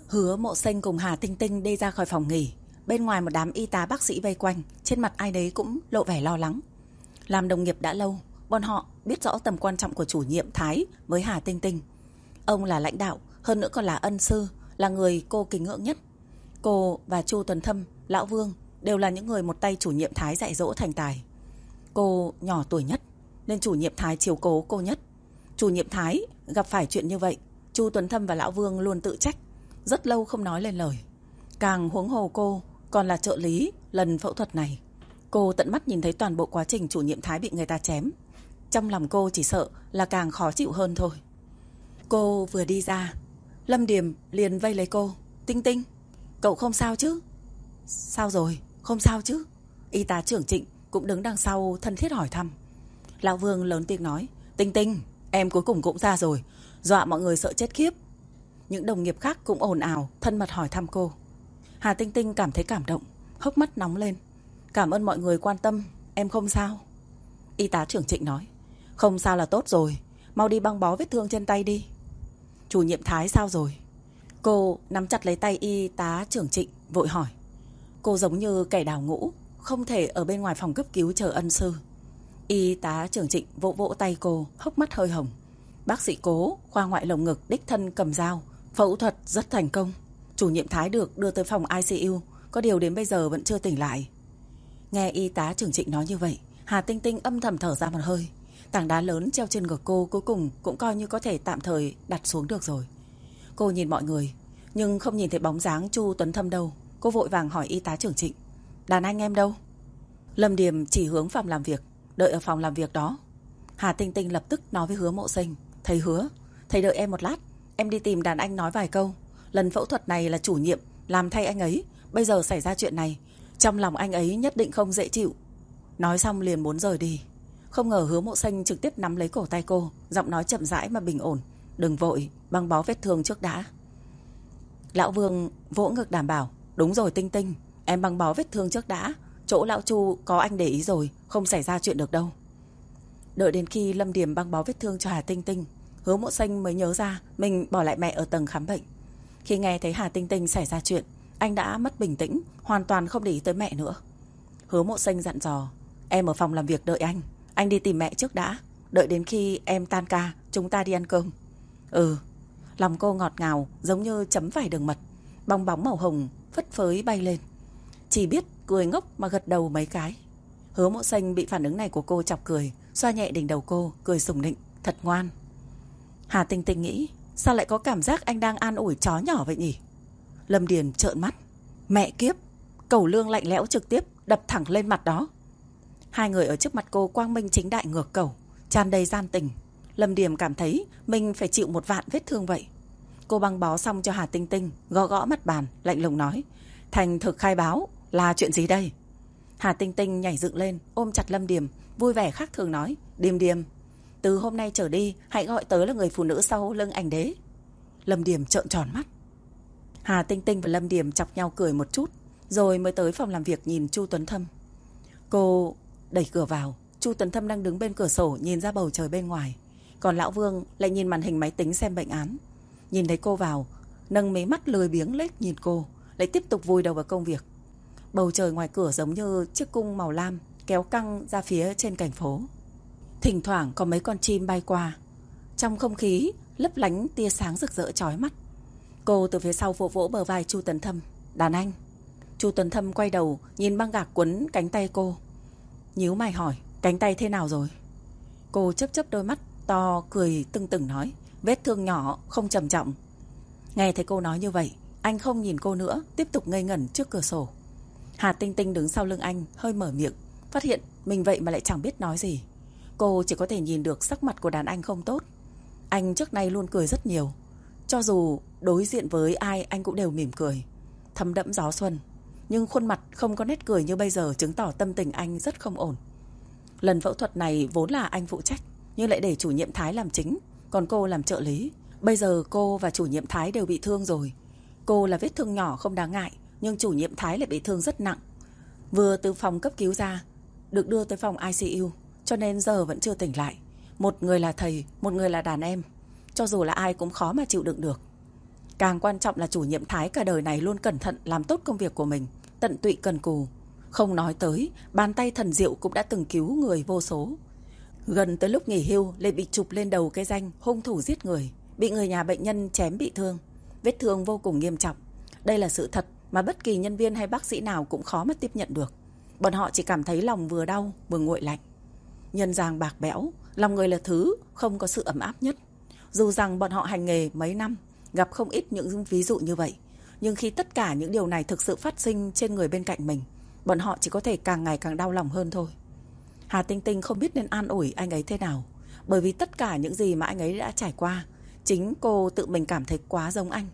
Hứa Mộ Sinh cùng Hà Tinh Tinh đi ra khỏi phòng nghỉ. Bên ngoài một đám y tá bác sĩ vây quanh, trên mặt ai đấy cũng lộ vẻ lo lắng. Làm đồng nghiệp đã lâu, bọn họ biết rõ tầm quan trọng của chủ nhiệm Thái với Hà Tinh Tinh. Ông là lãnh đạo, hơn nữa còn là ân sư, là người cô kính ngưỡng nhất. Cô và Chu Tuấn Thâm, Lão Vương đều là những người một tay chủ nhiệm Thái dạy dỗ thành tài. Cô nhỏ tuổi nhất nên chủ nhiệm Thái chiều cố cô nhất. Chủ nhiệm Thái gặp phải chuyện như vậy, Chu Tuấn Thâm và Lão Vương luôn tự trách, rất lâu không nói lên lời. Càng huống hồ cô còn là trợ lý lần phẫu thuật này. Cô tận mắt nhìn thấy toàn bộ quá trình chủ nhiệm Thái bị người ta chém. Trong lòng cô chỉ sợ là càng khó chịu hơn thôi. Cô vừa đi ra, Lâm Điềm liền vây lấy cô. Tinh Tinh, cậu không sao chứ? Sao rồi, không sao chứ? Y tá trưởng Trịnh cũng đứng đằng sau thân thiết hỏi thăm. Lão Vương lớn tiếng nói, Tinh Tinh, em cuối cùng cũng ra rồi, dọa mọi người sợ chết khiếp. Những đồng nghiệp khác cũng ồn ào thân mật hỏi thăm cô. Hà Tinh Tinh cảm thấy cảm động, hốc mắt nóng lên. Cảm ơn mọi người quan tâm, em không sao. Y tá trưởng Trịnh nói, không sao là tốt rồi, mau đi băng bó vết thương trên tay đi. Chủ nhiệm Thái sao rồi? Cô nắm chặt lấy tay y tá trưởng Trịnh vội hỏi. Cô giống như kẻ đào ngũ, không thể ở bên ngoài phòng cấp cứu chờ ân sư. Y tá trưởng Trịnh vỗ vỗ tay cô, hốc mắt hơi hồng. Bác sĩ Cố, khoa ngoại lồng ngực đích thân cầm dao, phẫu thuật rất thành công. Chủ nhiệm Thái được đưa tới phòng ICU, có điều đến bây giờ vẫn chưa tỉnh lại. Nghe y tá trưởng Trịnh nói như vậy, Hà Tinh Tinh âm thầm thở ra một hơi. Tảng đá lớn treo trên ngực cô cuối cùng cũng coi như có thể tạm thời đặt xuống được rồi. Cô nhìn mọi người, nhưng không nhìn thấy bóng dáng Chu Tuấn Thâm đâu. Cô vội vàng hỏi y tá trưởng Trịnh, đàn anh em đâu? Lâm Điềm chỉ hướng phòng làm việc, đợi ở phòng làm việc đó. Hà Tinh Tinh lập tức nói với Hứa Mộ Sinh, thầy Hứa, thầy đợi em một lát, em đi tìm đàn anh nói vài câu. Lần phẫu thuật này là chủ nhiệm làm thay anh ấy, bây giờ xảy ra chuyện này, trong lòng anh ấy nhất định không dễ chịu. Nói xong liền muốn rời đi. Không ngờ Hứa Mộ Sinh trực tiếp nắm lấy cổ tay cô, giọng nói chậm rãi mà bình ổn, đừng vội, băng bó vết thương trước đã. Lão Vương vỗ ngực đảm bảo, đúng rồi Tinh Tinh, em băng bó vết thương trước đã, chỗ lão Chu có anh để ý rồi, không xảy ra chuyện được đâu. Đợi đến khi Lâm Điềm băng bó vết thương cho Hà Tinh Tinh, Hứa Mộ Sinh mới nhớ ra mình bỏ lại mẹ ở tầng khám bệnh. Khi nghe thấy Hà Tinh Tinh xảy ra chuyện, anh đã mất bình tĩnh, hoàn toàn không để ý tới mẹ nữa. Hứa Mộ Sinh dặn dò, em ở phòng làm việc đợi anh đi tìm mẹ trước đã, đợi đến khi em tan ca chúng ta đi ăn cơm. Ừ. Lòng cô ngọt ngào giống như chấm vải đường mật, bong bóng màu hồng phất phới bay lên. Chỉ biết cười ngốc mà gật đầu mấy cái. Hứa Mộ Sinh bị phản ứng này của cô chọc cười, xoa nhẹ đỉnh đầu cô, cười sủng nịnh, thật ngoan. Hà Tinh Tinh nghĩ, sao lại có cảm giác anh đang an ủi chó nhỏ vậy nhỉ? Lâm Điền trợn mắt, mẹ kiếp, cẩu lương lạnh lẽo trực tiếp đập thẳng lên mặt đó. Hai người ở trước mặt cô quang minh chính đại ngược cẩu, tràn đầy gian tình. Lâm Điềm cảm thấy mình phải chịu 1.000.000 vết thương vậy. Cô băng bó xong cho Hà Tinh Tinh, gõ gõ mặt bàn, lạnh lùng nói, thành thực khai báo, là chuyện gì đây? Hà Tinh Tinh nhảy dựng lên, ôm chặt Lâm Điềm, vui vẻ khác thường nói, Điềm Điềm, từ hôm nay trở đi, hãy gọi tớ là người phụ nữ sau lưng ảnh đế. Lâm Điềm trợn tròn mắt. Hà Tinh Tinh và Lâm Điềm chọc nhau cười một chút, rồi mới tới phòng làm việc nhìn Chu Tuấn Thâm. Cô đẩy cửa vào, Chu Tuấn Thâm đang đứng bên cửa sổ nhìn ra bầu trời bên ngoài. Còn Lão Vương lại nhìn màn hình máy tính xem bệnh án. Nhìn thấy cô vào, nâng mí mắt lười biếng lết nhìn cô, lại tiếp tục vùi đầu vào công việc. Bầu trời ngoài cửa giống như chiếc cung màu lam kéo căng ra phía trên cảnh phố. Thỉnh thoảng có mấy con chim bay qua, trong không khí lấp lánh tia sáng rực rỡ chói mắt. Cô từ phía sau vỗ vỗ bờ vai Chu Tuấn Thâm, đàn anh. Chu Tuấn Thâm quay đầu nhìn băng gạc quấn cánh tay cô, nhíu mày hỏi, cánh tay thế nào rồi? Cô chớp chớp đôi mắt to cười tưng tửng nói, vết thương nhỏ không trầm trọng. Nghe thấy cô nói như vậy, anh không nhìn cô nữa, tiếp tục ngây ngẩn trước cửa sổ. Hà Tinh Tinh đứng sau lưng anh, hơi mở miệng, phát hiện mình vậy mà lại chẳng biết nói gì. Cô chỉ có thể nhìn được sắc mặt của đàn anh không tốt. Anh trước nay luôn cười rất nhiều, cho dù đối diện với ai anh cũng đều mỉm cười, thấm đẫm gió xuân. Nhưng khuôn mặt không có nét cười như bây giờ chứng tỏ tâm tình anh rất không ổn. Lần phẫu thuật này vốn là anh phụ trách, nhưng lại để chủ nhiệm Thái làm chính, còn cô làm trợ lý. Bây giờ cô và chủ nhiệm Thái đều bị thương rồi. Cô là vết thương nhỏ không đáng ngại, nhưng chủ nhiệm Thái lại bị thương rất nặng. Vừa từ phòng cấp cứu ra, được đưa tới phòng ICU, cho nên giờ vẫn chưa tỉnh lại. Một người là thầy, một người là đàn em, cho dù là ai cũng khó mà chịu đựng được. Càng quan trọng là chủ nhiệm Thái cả đời này luôn cẩn thận làm tốt công việc của mình, tận tụy cần cù. Không nói tới, bàn tay thần diệu cũng đã từng cứu người vô số. Gần tới lúc nghỉ hưu lại bị chụp lên đầu cái danh hung thủ giết người, bị người nhà bệnh nhân chém bị thương. Vết thương vô cùng nghiêm trọng. Đây là sự thật mà bất kỳ nhân viên hay bác sĩ nào cũng khó mà tiếp nhận được. Bọn họ chỉ cảm thấy lòng vừa đau vừa nguội lạnh. Nhân gian bạc bẽo, lòng người là thứ không có sự ấm áp nhất. Dù rằng bọn họ hành nghề mấy năm, gặp không ít những ví dụ như vậy, nhưng khi tất cả những điều này thực sự phát sinh trên người bên cạnh mình, bọn họ chỉ có thể càng ngày càng đau lòng hơn thôi. Hà Tinh Tinh không biết nên an ủi anh ấy thế nào, bởi vì tất cả những gì mà anh ấy đã trải qua, chính cô tự mình cảm thấy quá giống anh.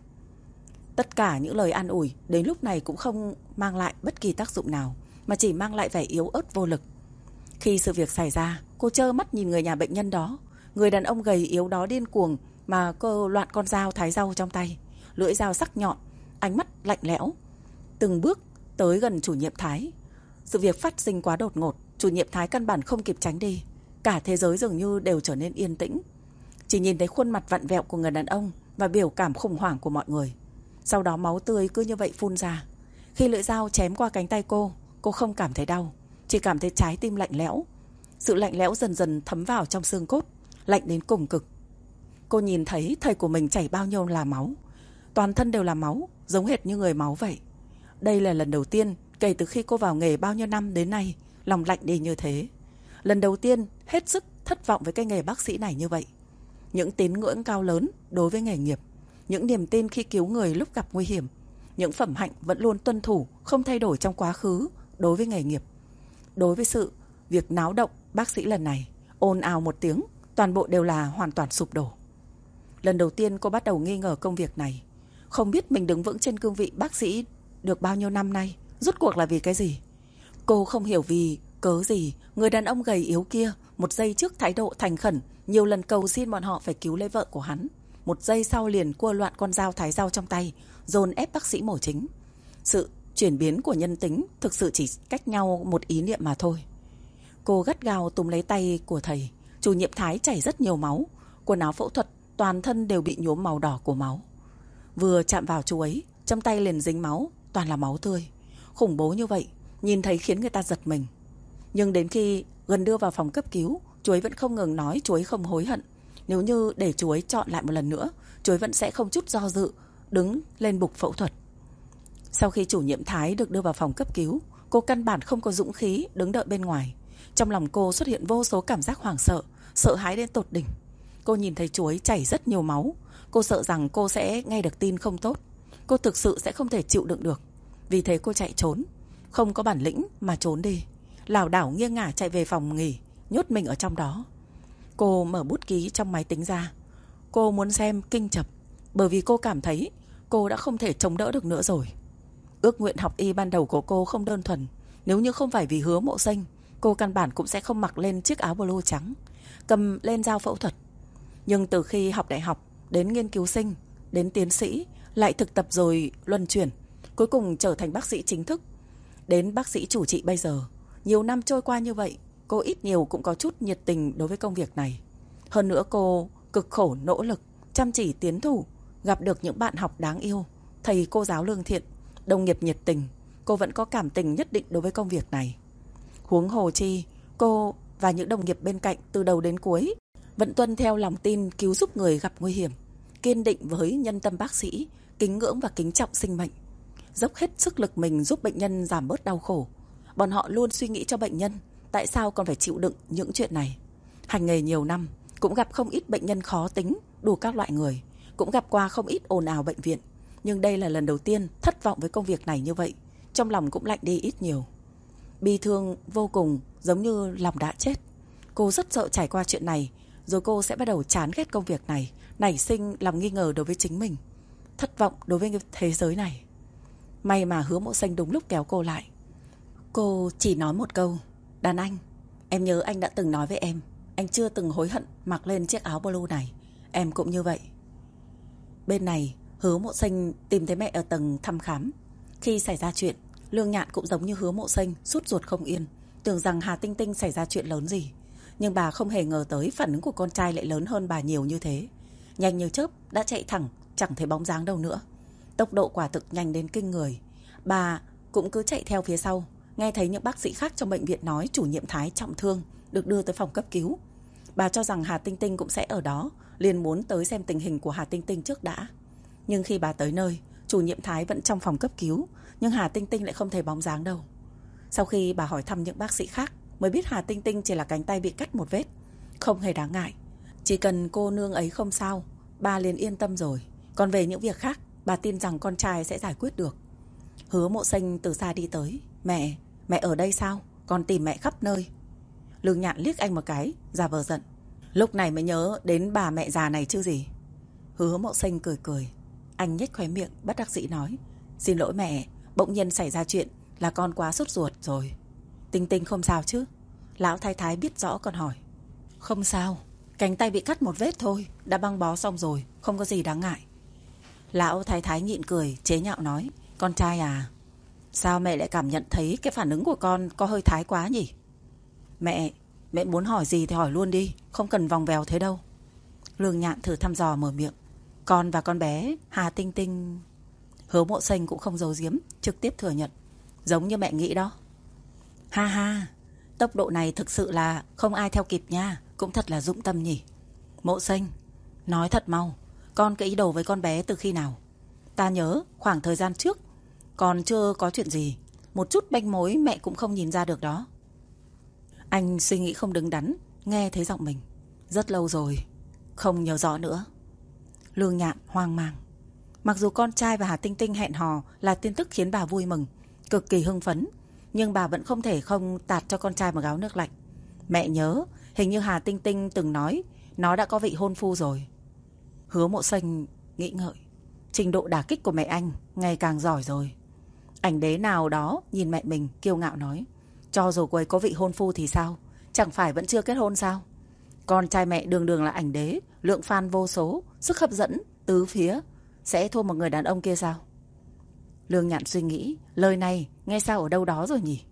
Tất cả những lời an ủi đến lúc này cũng không mang lại bất kỳ tác dụng nào, mà chỉ mang lại vẻ yếu ớt vô lực. Khi sự việc xảy ra, cô trơ mắt nhìn người nhà bệnh nhân đó, người đàn ông gầy yếu đó điên cuồng mà cô loạn con dao thái rau trong tay, lưỡi dao sắc nhọn, ánh mắt lạnh lẽo, từng bước tới gần chủ nhiệm Thái. Sự việc phát sinh quá đột ngột, chủ nhiệm Thái căn bản không kịp tránh đi. Cả thế giới dường như đều trở nên yên tĩnh, chỉ nhìn thấy khuôn mặt vặn vẹo của người đàn ông và biểu cảm khủng hoảng của mọi người. Sau đó máu tươi cứ như vậy phun ra. Khi lưỡi dao chém qua cánh tay cô không cảm thấy đau, chỉ cảm thấy trái tim lạnh lẽo. Sự lạnh lẽo dần dần thấm vào trong xương cốt, lạnh đến cùng cực. Cô nhìn thấy thầy của mình chảy bao nhiêu là máu, toàn thân đều là máu, giống hệt như người máu vậy. Đây là lần đầu tiên kể từ khi cô vào nghề bao nhiêu năm đến nay, lòng lạnh đi như thế. Lần đầu tiên hết sức thất vọng với cái nghề bác sĩ này như vậy. Những tín ngưỡng cao lớn đối với nghề nghiệp, những niềm tin khi cứu người lúc gặp nguy hiểm, những phẩm hạnh vẫn luôn tuân thủ không thay đổi trong quá khứ đối với nghề nghiệp. Đối với sự việc náo động bác sĩ lần này, ồn ào một tiếng, toàn bộ đều là hoàn toàn sụp đổ. Lần đầu tiên cô bắt đầu nghi ngờ công việc này, không biết mình đứng vững trên cương vị bác sĩ được bao nhiêu năm nay, rốt cuộc là vì cái gì. Cô không hiểu vì cớ gì người đàn ông gầy yếu kia một giây trước thái độ thành khẩn, nhiều lần cầu xin bọn họ phải cứu lấy vợ của hắn, một giây sau liền cua loạn con dao thái rau trong tay, dồn ép bác sĩ mổ chính. Sự chuyển biến của nhân tính thực sự chỉ cách nhau một ý niệm mà thôi. Cô gắt gao túm lấy tay của thầy. Chủ nhiệm Thái chảy rất nhiều máu, quần áo phẫu thuật toàn thân đều bị nhuốm màu đỏ của máu. Vừa chạm vào chú ấy, trong tay liền dính máu, toàn là máu tươi. Khủng bố như vậy, nhìn thấy khiến người ta giật mình. Nhưng đến khi gần đưa vào phòng cấp cứu, chú ấy vẫn không ngừng nói chú ấy không hối hận. Nếu như để chú ấy chọn lại một lần nữa, chú ấy vẫn sẽ không chút do dự đứng lên bục phẫu thuật. Sau khi chủ nhiệm Thái được đưa vào phòng cấp cứu, cô căn bản không có dũng khí đứng đợi bên ngoài. Trong lòng cô xuất hiện vô số cảm giác hoảng sợ, sợ hãi đến tột đỉnh. Cô nhìn thấy chú ấy chảy rất nhiều máu, cô sợ rằng cô sẽ nghe được tin không tốt. Cô thực sự sẽ không thể chịu đựng được. Vì thế cô chạy trốn, không có bản lĩnh mà trốn đi, lảo đảo nghiêng ngả chạy về phòng nghỉ, nhốt mình ở trong đó. Cô mở bút ký trong máy tính ra. Cô muốn xem kinh chập, bởi vì cô cảm thấy cô đã không thể chống đỡ được nữa rồi. Ước nguyện học y ban đầu của cô không đơn thuần. Nếu như không phải vì Hứa Mộ Sinh, cô căn bản cũng sẽ không mặc lên chiếc áo blue trắng, cầm lên dao phẫu thuật. Nhưng từ khi học đại học, đến nghiên cứu sinh, đến tiến sĩ, lại thực tập rồi luân chuyển, cuối cùng trở thành bác sĩ chính thức, đến bác sĩ chủ trị bây giờ. Nhiều năm trôi qua như vậy, cô ít nhiều cũng có chút nhiệt tình đối với công việc này. Hơn nữa cô cực khổ nỗ lực, chăm chỉ tiến thủ, gặp được những bạn học đáng yêu, thầy cô giáo lương thiện, đồng nghiệp nhiệt tình. Cô vẫn có cảm tình nhất định đối với công việc này. Huống hồ chi, cô và những đồng nghiệp bên cạnh từ đầu đến cuối vẫn tuân theo lòng tin cứu giúp người gặp nguy hiểm, kiên định với nhân tâm bác sĩ, kính ngưỡng và kính trọng sinh mệnh, dốc hết sức lực mình giúp bệnh nhân giảm bớt đau khổ. Bọn họ luôn suy nghĩ cho bệnh nhân, tại sao còn phải chịu đựng những chuyện này. Hành nghề nhiều năm, cũng gặp không ít bệnh nhân khó tính, đủ các loại người, cũng gặp qua không ít ồn ào bệnh viện. Nhưng đây là lần đầu tiên thất vọng với công việc này như vậy, trong lòng cũng lạnh đi ít nhiều. Bi thương vô cùng, giống như lòng đã chết. Cô rất sợ trải qua chuyện này, rồi cô sẽ bắt đầu chán ghét công việc này, nảy sinh lòng nghi ngờ đối với chính mình, thất vọng đối với thế giới này. May mà Hứa Mộ Sinh đúng lúc kéo cô lại. Cô chỉ nói một câu: "Đàn anh, em nhớ anh đã từng nói với em, anh chưa từng hối hận mặc lên chiếc áo blue này. Em cũng như vậy." Bên này, Hứa Mộ Sinh tìm thấy mẹ ở tầng thăm khám. Khi xảy ra chuyện, Lương Nhạn cũng giống như Hứa Mộ Sinh, sốt ruột không yên, tưởng rằng Hà Tinh Tinh xảy ra chuyện lớn gì. Nhưng bà không hề ngờ tới phản ứng của con trai lại lớn hơn bà nhiều như thế. Nhanh như chớp đã chạy thẳng chẳng thấy bóng dáng đâu nữa. Tốc độ quả thực nhanh đến kinh người. Bà cũng cứ chạy theo phía sau. Nghe thấy những bác sĩ khác trong bệnh viện nói chủ nhiệm Thái trọng thương, được đưa tới phòng cấp cứu. Bà cho rằng Hà Tinh Tinh cũng sẽ ở đó, liền muốn tới xem tình hình của Hà Tinh Tinh trước đã. Nhưng khi bà tới nơi, chủ nhiệm Thái vẫn trong phòng cấp cứu, nhưng Hà Tinh Tinh lại không thấy bóng dáng đâu. Sau khi bà hỏi thăm những bác sĩ khác, mới biết Hà Tinh Tinh chỉ là cánh tay bị cắt một vết, không hề đáng ngại. Chỉ cần cô nương ấy không sao, bà liền yên tâm rồi. Còn về những việc khác, bà tin rằng con trai sẽ giải quyết được. Hứa Mộ Xanh từ xa đi tới. Mẹ ở đây sao? Con tìm mẹ khắp nơi. Lương Nhạn liếc anh một cái, giả vờ giận. Lúc này mới nhớ đến bà mẹ già này chứ gì. Hứa Mộ Xanh cười cười. Anh nhếch khóe miệng, bất đắc dĩ nói. Xin lỗi mẹ, bỗng nhiên xảy ra chuyện là con quá sốt ruột rồi. Tinh Tinh không sao chứ? Lão thái thái biết rõ còn hỏi. Không sao, cánh tay bị cắt một vết thôi, đã băng bó xong rồi, không có gì đáng ngại. Lão thái thái nhịn cười, chế nhạo nói. Con trai à, sao mẹ lại cảm nhận thấy cái phản ứng của con có hơi thái quá nhỉ? Mẹ muốn hỏi gì thì hỏi luôn đi, không cần vòng vèo thế đâu. Lương Nhạn thử thăm dò mở miệng. Con và con bé Hà Tinh Tinh. Hứa Mộ Xanh cũng không giấu giếm, trực tiếp thừa nhận. Giống như mẹ nghĩ đó. Ha ha, tốc độ này thực sự là không ai theo kịp nha. Cũng thật là dũng tâm nhỉ. Mộ Xanh, nói thật mau, con có ý đồ với con bé từ khi nào? Ta nhớ khoảng thời gian trước còn chưa có chuyện gì, một chút manh mối mẹ cũng không nhìn ra được đó. Anh suy nghĩ không đứng đắn, nghe thấy giọng mình. Rất lâu rồi, không nhớ rõ nữa. Lương Nhạn hoang mang. Mặc dù con trai và Hà Tinh Tinh hẹn hò là tin tức khiến bà vui mừng, cực kỳ hưng phấn, nhưng bà vẫn không thể không tạt cho con trai một gáo nước lạnh. Mẹ nhớ, hình như Hà Tinh Tinh từng nói nó đã có vị hôn phu rồi. Hứa Mộ Xanh nghĩ ngợi. Trình độ đả kích của mẹ anh ngày càng giỏi rồi. Ảnh đế nào đó nhìn mẹ mình kiêu ngạo nói. Cho dù cô ấy có vị hôn phu thì sao? Chẳng phải vẫn chưa kết hôn sao? Con trai mẹ đường đường là ảnh đế, lượng fan vô số, sức hấp dẫn tứ phía, sẽ thua một người đàn ông kia sao? Lương Nhạn suy nghĩ, lời này nghe sao ở đâu đó rồi nhỉ?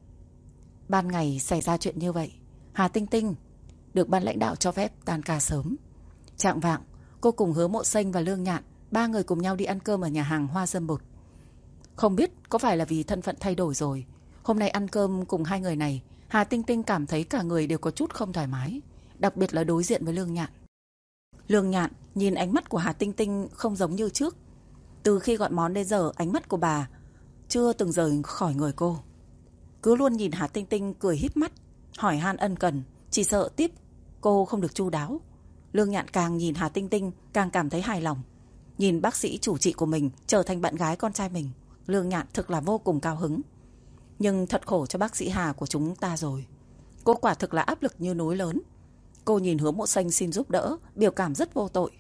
Ban ngày xảy ra chuyện như vậy, Hà Tinh Tinh được ban lãnh đạo cho phép tan ca sớm. Chạng vạng, cô cùng Hứa Mộ Xanh và Lương Nhạn, ba người cùng nhau đi ăn cơm ở nhà hàng Hoa Dâm Bụt. Không biết có phải là vì thân phận thay đổi rồi, hôm nay ăn cơm cùng hai người này, Hà Tinh Tinh cảm thấy cả người đều có chút không thoải mái, đặc biệt là đối diện với Lương Nhạn. Lương Nhạn nhìn ánh mắt của Hà Tinh Tinh không giống như trước. Từ khi gọi món đến giờ, ánh mắt của bà chưa từng rời khỏi người cô. Cứ luôn nhìn Hà Tinh Tinh cười híp mắt, hỏi han ân cần, chỉ sợ tiếp cô không được chu đáo. Lương Nhạn càng nhìn Hà Tinh Tinh càng cảm thấy hài lòng. Nhìn bác sĩ chủ trị của mình trở thành bạn gái con trai mình, Lương Nhạn thực là vô cùng cao hứng. Nhưng thật khổ cho bác sĩ Hà của chúng ta rồi. Cô quả thực là áp lực như núi lớn. Cô nhìn Hứa Mộ Xanh xin giúp đỡ, biểu cảm rất vô tội.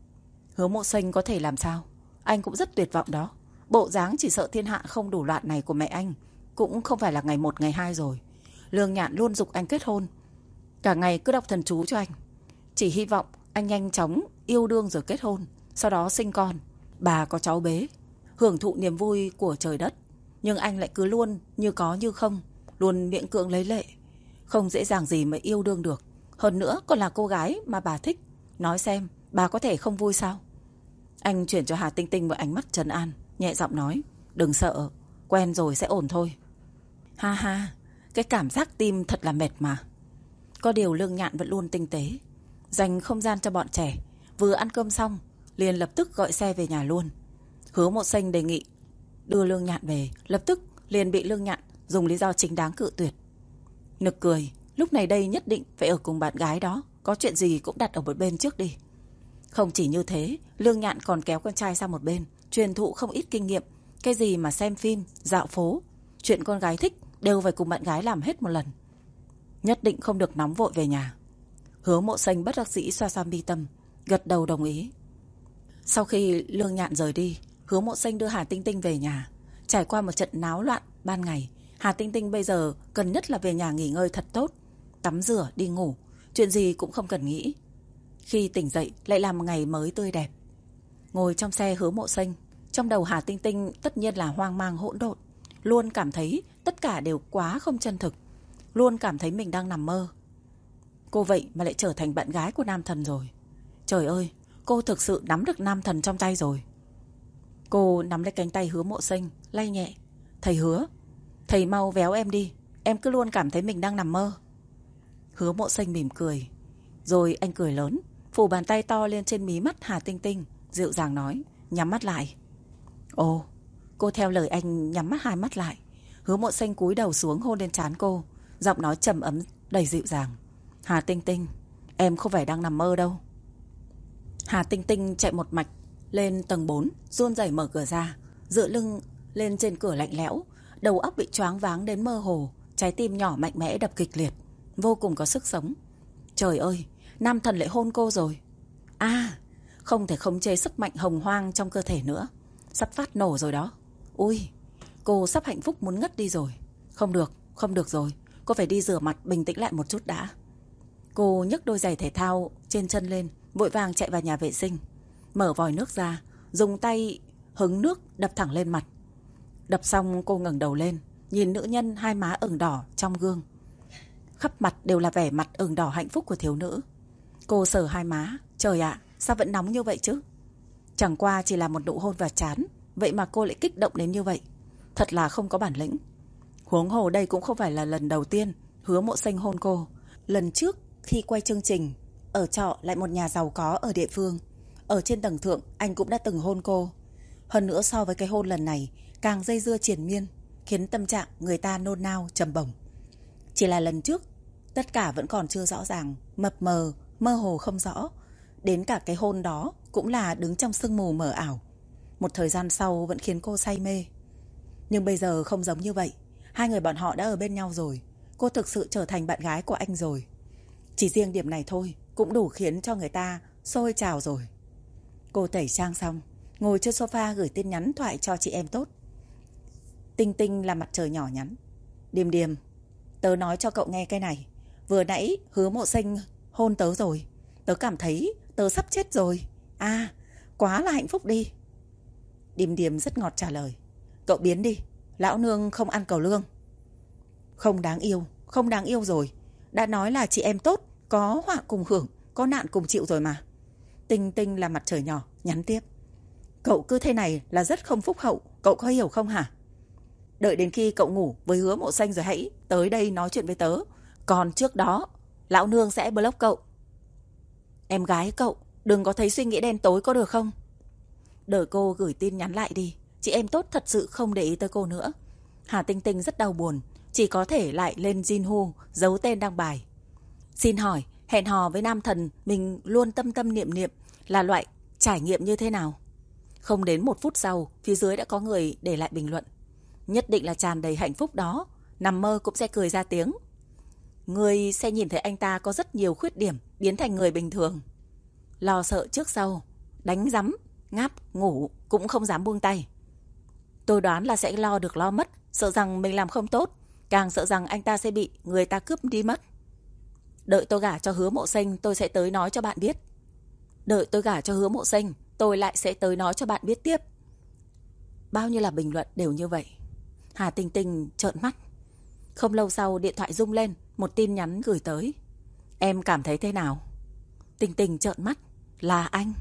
Hứa Mộ Xanh có thể làm sao? Anh cũng rất tuyệt vọng đó. Bộ dáng chỉ sợ thiên hạ không đủ loạn này của mẹ anh cũng không phải là ngày một ngày hai rồi. Lương Nhạn luôn giục anh kết hôn, cả ngày cứ đọc thần chú cho anh, chỉ hy vọng anh nhanh chóng yêu đương rồi kết hôn, sau đó sinh con, bà có cháu bế, hưởng thụ niềm vui của trời đất. Nhưng anh lại cứ luôn như có như không, luôn miễn cưỡng lấy lệ. Không dễ dàng gì mà yêu đương được. Hơn nữa còn là cô gái mà bà thích. Nói xem bà có thể không vui sao? Anh chuyển cho Hà Tinh Tinh một ánh mắt trấn an, nhẹ giọng nói. Đừng sợ, quen rồi sẽ ổn thôi. Ha ha, cái cảm giác tim thật là mệt mà. Có điều Lương Nhạn vẫn luôn tinh tế, dành không gian cho bọn trẻ. Vừa ăn cơm xong liền lập tức gọi xe về nhà luôn. Hứa Mộ Xanh đề nghị đưa Lương Nhạn về, lập tức liền bị Lương Nhạn dùng lý do chính đáng cự tuyệt. Nực cười, lúc này đây nhất định phải ở cùng bạn gái đó, có chuyện gì cũng đặt ở một bên trước đi. Không chỉ như thế, Lương Nhạn còn kéo con trai sang một bên, truyền thụ không ít kinh nghiệm. Cái gì mà xem phim, dạo phố, chuyện con gái thích đều phải cùng bạn gái làm hết một lần. Nhất định không được nóng vội về nhà. Hứa Mộ Xanh bất đắc dĩ xoa xoa mi tâm, gật đầu đồng ý. Sau khi Lương Nhạn rời đi, Hứa Mộ Xanh đưa Hà Tinh Tinh về nhà. Trải qua một trận náo loạn ban ngày, Hà Tinh Tinh bây giờ cần nhất là về nhà nghỉ ngơi thật tốt, tắm rửa, đi ngủ, chuyện gì cũng không cần nghĩ. Khi tỉnh dậy lại là một ngày mới tươi đẹp. Ngồi trong xe Hứa Mộ Xanh, trong đầu Hà Tinh Tinh tất nhiên là hoang mang hỗn độn, luôn cảm thấy tất cả đều quá không chân thực, luôn cảm thấy mình đang nằm mơ. Cô vậy mà lại trở thành bạn gái của nam thần rồi. Trời ơi, cô thực sự nắm được nam thần trong tay rồi. Cô nắm lấy cánh tay Hứa Mộ Sinh, lay nhẹ. Thầy Hứa, thầy mau véo em đi. Em cứ luôn cảm thấy mình đang nằm mơ. Hứa Mộ Sinh mỉm cười. Rồi anh cười lớn, phủ bàn tay to lên trên mí mắt Hà Tinh Tinh, dịu dàng nói, nhắm mắt lại. Ồ, cô theo lời anh nhắm mắt hai mắt lại. Hứa Mộ Sinh cúi đầu xuống hôn lên trán cô, giọng nói trầm ấm đầy dịu dàng. Hà Tinh Tinh, em không phải đang nằm mơ đâu. Hà Tinh Tinh chạy một mạch lên tầng 4, run rẩy mở cửa ra, dựa lưng lên trên cửa lạnh lẽo, đầu óc bị choáng váng đến mơ hồ, trái tim nhỏ mạnh mẽ đập kịch liệt, vô cùng có sức sống. Trời ơi, nam thần lại hôn cô rồi. Không thể khống chế sức mạnh hồng hoang trong cơ thể nữa, sắp phát nổ rồi đó. Ui, cô sắp hạnh phúc muốn ngất đi rồi. Không được rồi, cô phải đi rửa mặt bình tĩnh lại một chút đã. Cô nhấc đôi giày thể thao trên chân lên, vội vàng chạy vào nhà vệ sinh, mở vòi nước ra, dùng tay hứng nước đập thẳng lên mặt. Đập xong cô ngẩng đầu lên, nhìn nữ nhân hai má ửng đỏ trong gương. Khắp mặt đều là vẻ mặt ửng đỏ hạnh phúc của thiếu nữ. Cô sờ hai má, trời ạ, sao vẫn nóng như vậy chứ? Chẳng qua chỉ là một nụ hôn vào trán, vậy mà cô lại kích động đến như vậy. Thật là không có bản lĩnh. Huống hồ đây cũng không phải là lần đầu tiên Hứa Mộ Sinh hôn cô. Lần trước khi quay chương trình ở trọ lại một nhà giàu có ở địa phương, ở trên tầng thượng anh cũng đã từng hôn cô. Hơn nữa so với cái hôn lần này càng dây dưa triền miên, khiến tâm trạng người ta nôn nao trầm bổng. Chỉ là lần trước tất cả vẫn còn chưa rõ ràng, mập mờ, mơ hồ không rõ. Đến cả cái hôn đó cũng là đứng trong sương mù mờ ảo. Một thời gian sau vẫn khiến cô say mê. Nhưng bây giờ không giống như vậy. Hai người bọn họ đã ở bên nhau rồi. Cô thực sự trở thành bạn gái của anh rồi. Chỉ riêng điểm này thôi cũng đủ khiến cho người ta sôi trào rồi. Cô tẩy trang xong, ngồi trên sofa gửi tin nhắn thoại cho chị em tốt. Tinh Tinh là mặt trời nhỏ nhắn. Điềm Điềm, tớ nói cho cậu nghe cái này. Vừa nãy Hứa Mộ Sinh hôn tớ rồi. Tớ cảm thấy tớ sắp chết rồi. Quá là hạnh phúc đi. Điềm Điềm rất ngọt trả lời. Cậu biến đi, lão nương không ăn cầu lương. Không đáng yêu rồi. Đã nói là chị em tốt, có họa cùng hưởng, có nạn cùng chịu rồi mà. Tinh Tinh là mặt trời nhỏ nhắn tiếp. Cậu cứ thế này là rất không phúc hậu, cậu có hiểu không hả? Đợi đến khi cậu ngủ với Hứa Mộ Sinh rồi hãy tới đây nói chuyện với tớ. Còn trước đó lão nương sẽ block cậu. Em gái cậu đừng có thấy suy nghĩ đen tối có được không? Đợi cô gửi tin nhắn lại đi. Chị em tốt thật sự không để ý tới cô nữa. Hà Tinh Tinh rất đau buồn, chỉ có thể lại lên Jinhu giấu tên đăng bài. Xin hỏi hẹn hò với nam thần mình luôn tâm tâm niệm niệm là loại trải nghiệm như thế nào? Không đến 1 phút sau, phía dưới đã có người để lại bình luận. Nhất định là tràn đầy hạnh phúc đó, nằm mơ cũng sẽ cười ra tiếng. Người sẽ nhìn thấy anh ta có rất nhiều khuyết điểm, biến thành người bình thường. Lo sợ trước sau, đánh rắm, ngáp, ngủ cũng không dám buông tay. Tôi đoán là sẽ lo được lo mất, sợ rằng mình làm không tốt, càng sợ rằng anh ta sẽ bị người ta cướp đi mất. Đợi tôi gả cho Hứa Mộ Sinh tôi sẽ tới nói cho bạn biết. Đợi tôi gả cho Hứa Mộ Sinh tôi lại sẽ tới nói cho bạn biết tiếp. Bao nhiêu là bình luận đều như vậy. Hà Tinh Tinh trợn mắt. Không lâu sau điện thoại rung lên, một tin nhắn gửi tới. Em cảm thấy thế nào? Tinh Tinh trợn mắt. Là anh.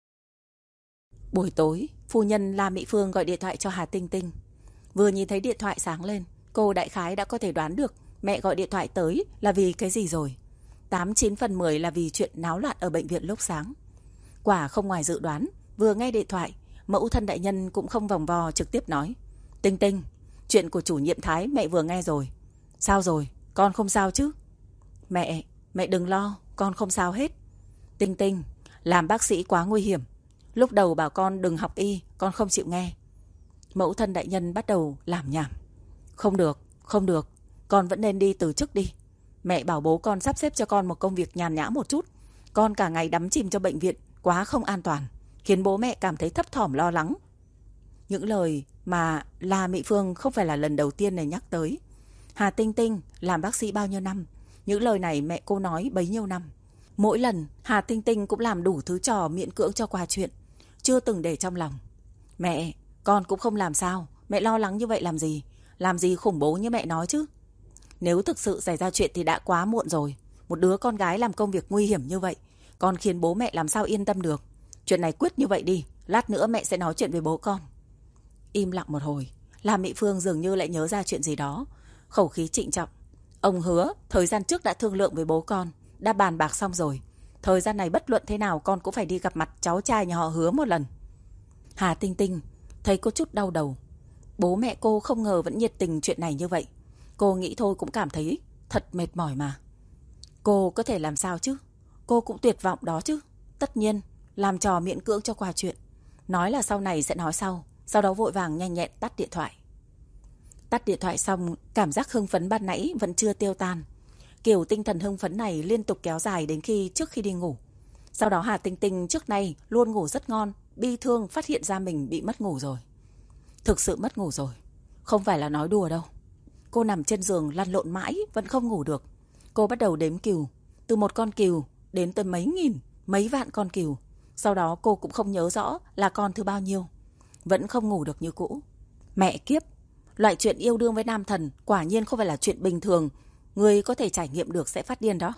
Buổi tối, phu nhân La Mỹ Phương gọi điện thoại cho Hà Tinh Tinh. Vừa nhìn thấy điện thoại sáng lên, cô đại khái đã có thể đoán được mẹ gọi điện thoại tới là vì cái gì rồi. 8-9 phần 10 là vì chuyện náo loạn ở bệnh viện lúc sáng. Quả không ngoài dự đoán, vừa nghe điện thoại, mẫu thân đại nhân cũng không vòng vo trực tiếp nói. Tinh Tinh, chuyện của chủ nhiệm Thái mẹ vừa nghe rồi. Sao rồi, con không sao chứ? Mẹ đừng lo, con không sao hết. Tinh Tinh, làm bác sĩ quá nguy hiểm. Lúc đầu bảo con đừng học y, con không chịu nghe. Mẫu thân đại nhân bắt đầu làm nhảm. Không được, con vẫn nên đi từ chức đi. Mẹ bảo bố con sắp xếp cho con một công việc nhàn nhã một chút. Con cả ngày đắm chìm cho bệnh viện, quá không an toàn, khiến bố mẹ cảm thấy thấp thỏm lo lắng. Những lời mà La Mỹ Phương không phải là lần đầu tiên này nhắc tới. Hà Tinh Tinh làm bác sĩ bao nhiêu năm, những lời này mẹ cô nói bấy nhiêu năm. Mỗi lần Hà Tinh Tinh cũng làm đủ thứ trò miễn cưỡng cho qua chuyện, chưa từng để trong lòng. Mẹ, con cũng không làm sao, mẹ lo lắng như vậy làm gì? Làm gì khủng bố như mẹ nói chứ? Nếu thực sự xảy ra chuyện thì đã quá muộn rồi. Một đứa con gái làm công việc nguy hiểm như vậy, con khiến bố mẹ làm sao yên tâm được. Chuyện này quyết như vậy đi, lát nữa mẹ sẽ nói chuyện với bố con. Im lặng một hồi, La Mỹ Phương dường như lại nhớ ra chuyện gì đó, khẩu khí trịnh trọng. Ông hứa thời gian trước đã thương lượng với bố con, đã bàn bạc xong rồi. Thời gian này bất luận thế nào con cũng phải đi gặp mặt cháu trai nhà họ Hứa một lần. Hà Tinh Tinh thấy có chút đau đầu. Bố mẹ cô không ngờ vẫn nhiệt tình chuyện này như vậy. Cô nghĩ thôi cũng cảm thấy thật mệt mỏi mà. Cô có thể làm sao chứ? Cô cũng tuyệt vọng đó chứ. Tất nhiên, làm trò miễn cưỡng cho qua chuyện. Nói là sau này sẽ nói sau đó vội vàng nhanh nhẹn tắt điện thoại. Tắt điện thoại xong, cảm giác hưng phấn ban nãy vẫn chưa tiêu tan. Kiểu tinh thần hưng phấn này liên tục kéo dài đến trước khi đi ngủ. Sau đó Hà Tinh Tinh trước nay luôn ngủ rất ngon, bi thương phát hiện ra mình bị mất ngủ rồi. Thực sự mất ngủ rồi, không phải là nói đùa đâu. Cô nằm trên giường lăn lộn mãi vẫn không ngủ được. Cô bắt đầu đếm cừu, từ một con cừu đến tới mấy nghìn, mấy vạn con cừu. Sau đó cô cũng không nhớ rõ là con thứ bao nhiêu. Vẫn không ngủ được như cũ. Mẹ kiếp, loại chuyện yêu đương với nam thần quả nhiên không phải là chuyện bình thường người có thể trải nghiệm được sẽ phát điên đó.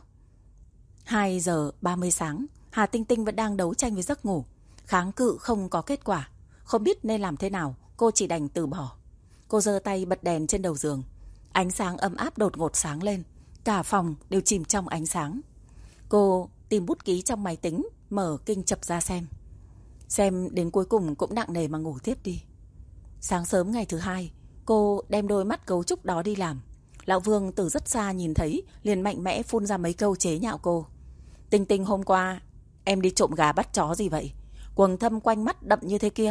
2 giờ 30 sáng, Hà Tinh Tinh vẫn đang đấu tranh với giấc ngủ. Kháng cự không có kết quả. Không biết nên làm thế nào, cô chỉ đành từ bỏ. Cô giơ tay bật đèn trên đầu giường. Ánh sáng ấm áp đột ngột sáng lên. Cả phòng đều chìm trong ánh sáng. Cô tìm bút ký trong máy tính, mở kinh chập ra xem. Xem đến cuối cùng cũng nặng nề mà ngủ tiếp đi. Sáng sớm ngày thứ hai, cô đem đôi mắt cấu trúc đó đi làm. Lão Vương từ rất xa nhìn thấy, liền mạnh mẽ phun ra mấy câu chế nhạo cô. Tinh Tinh, hôm qua em đi trộm gà bắt chó gì vậy? Quầng thâm quanh mắt đậm như thế kia.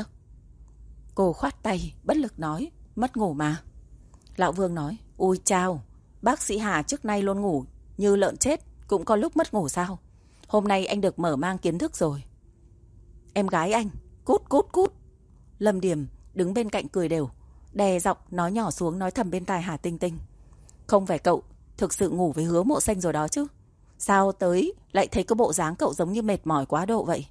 Cô khoát tay, bất lực nói, mất ngủ mà. Lão Vương nói, ui chao, bác sĩ Hà trước nay luôn ngủ như lợn chết, cũng có lúc mất ngủ sao? Hôm nay anh được mở mang kiến thức rồi. Em gái anh, cút cút cút. Lâm Điềm đứng bên cạnh cười đều, đè giọng nói nhỏ xuống, nói thầm bên tai Hà Tinh Tinh. Không phải cậu thực sự ngủ với Hứa Mộ Xanh rồi đó chứ? Sao tới lại thấy cái bộ dáng cậu giống như mệt mỏi quá độ vậy?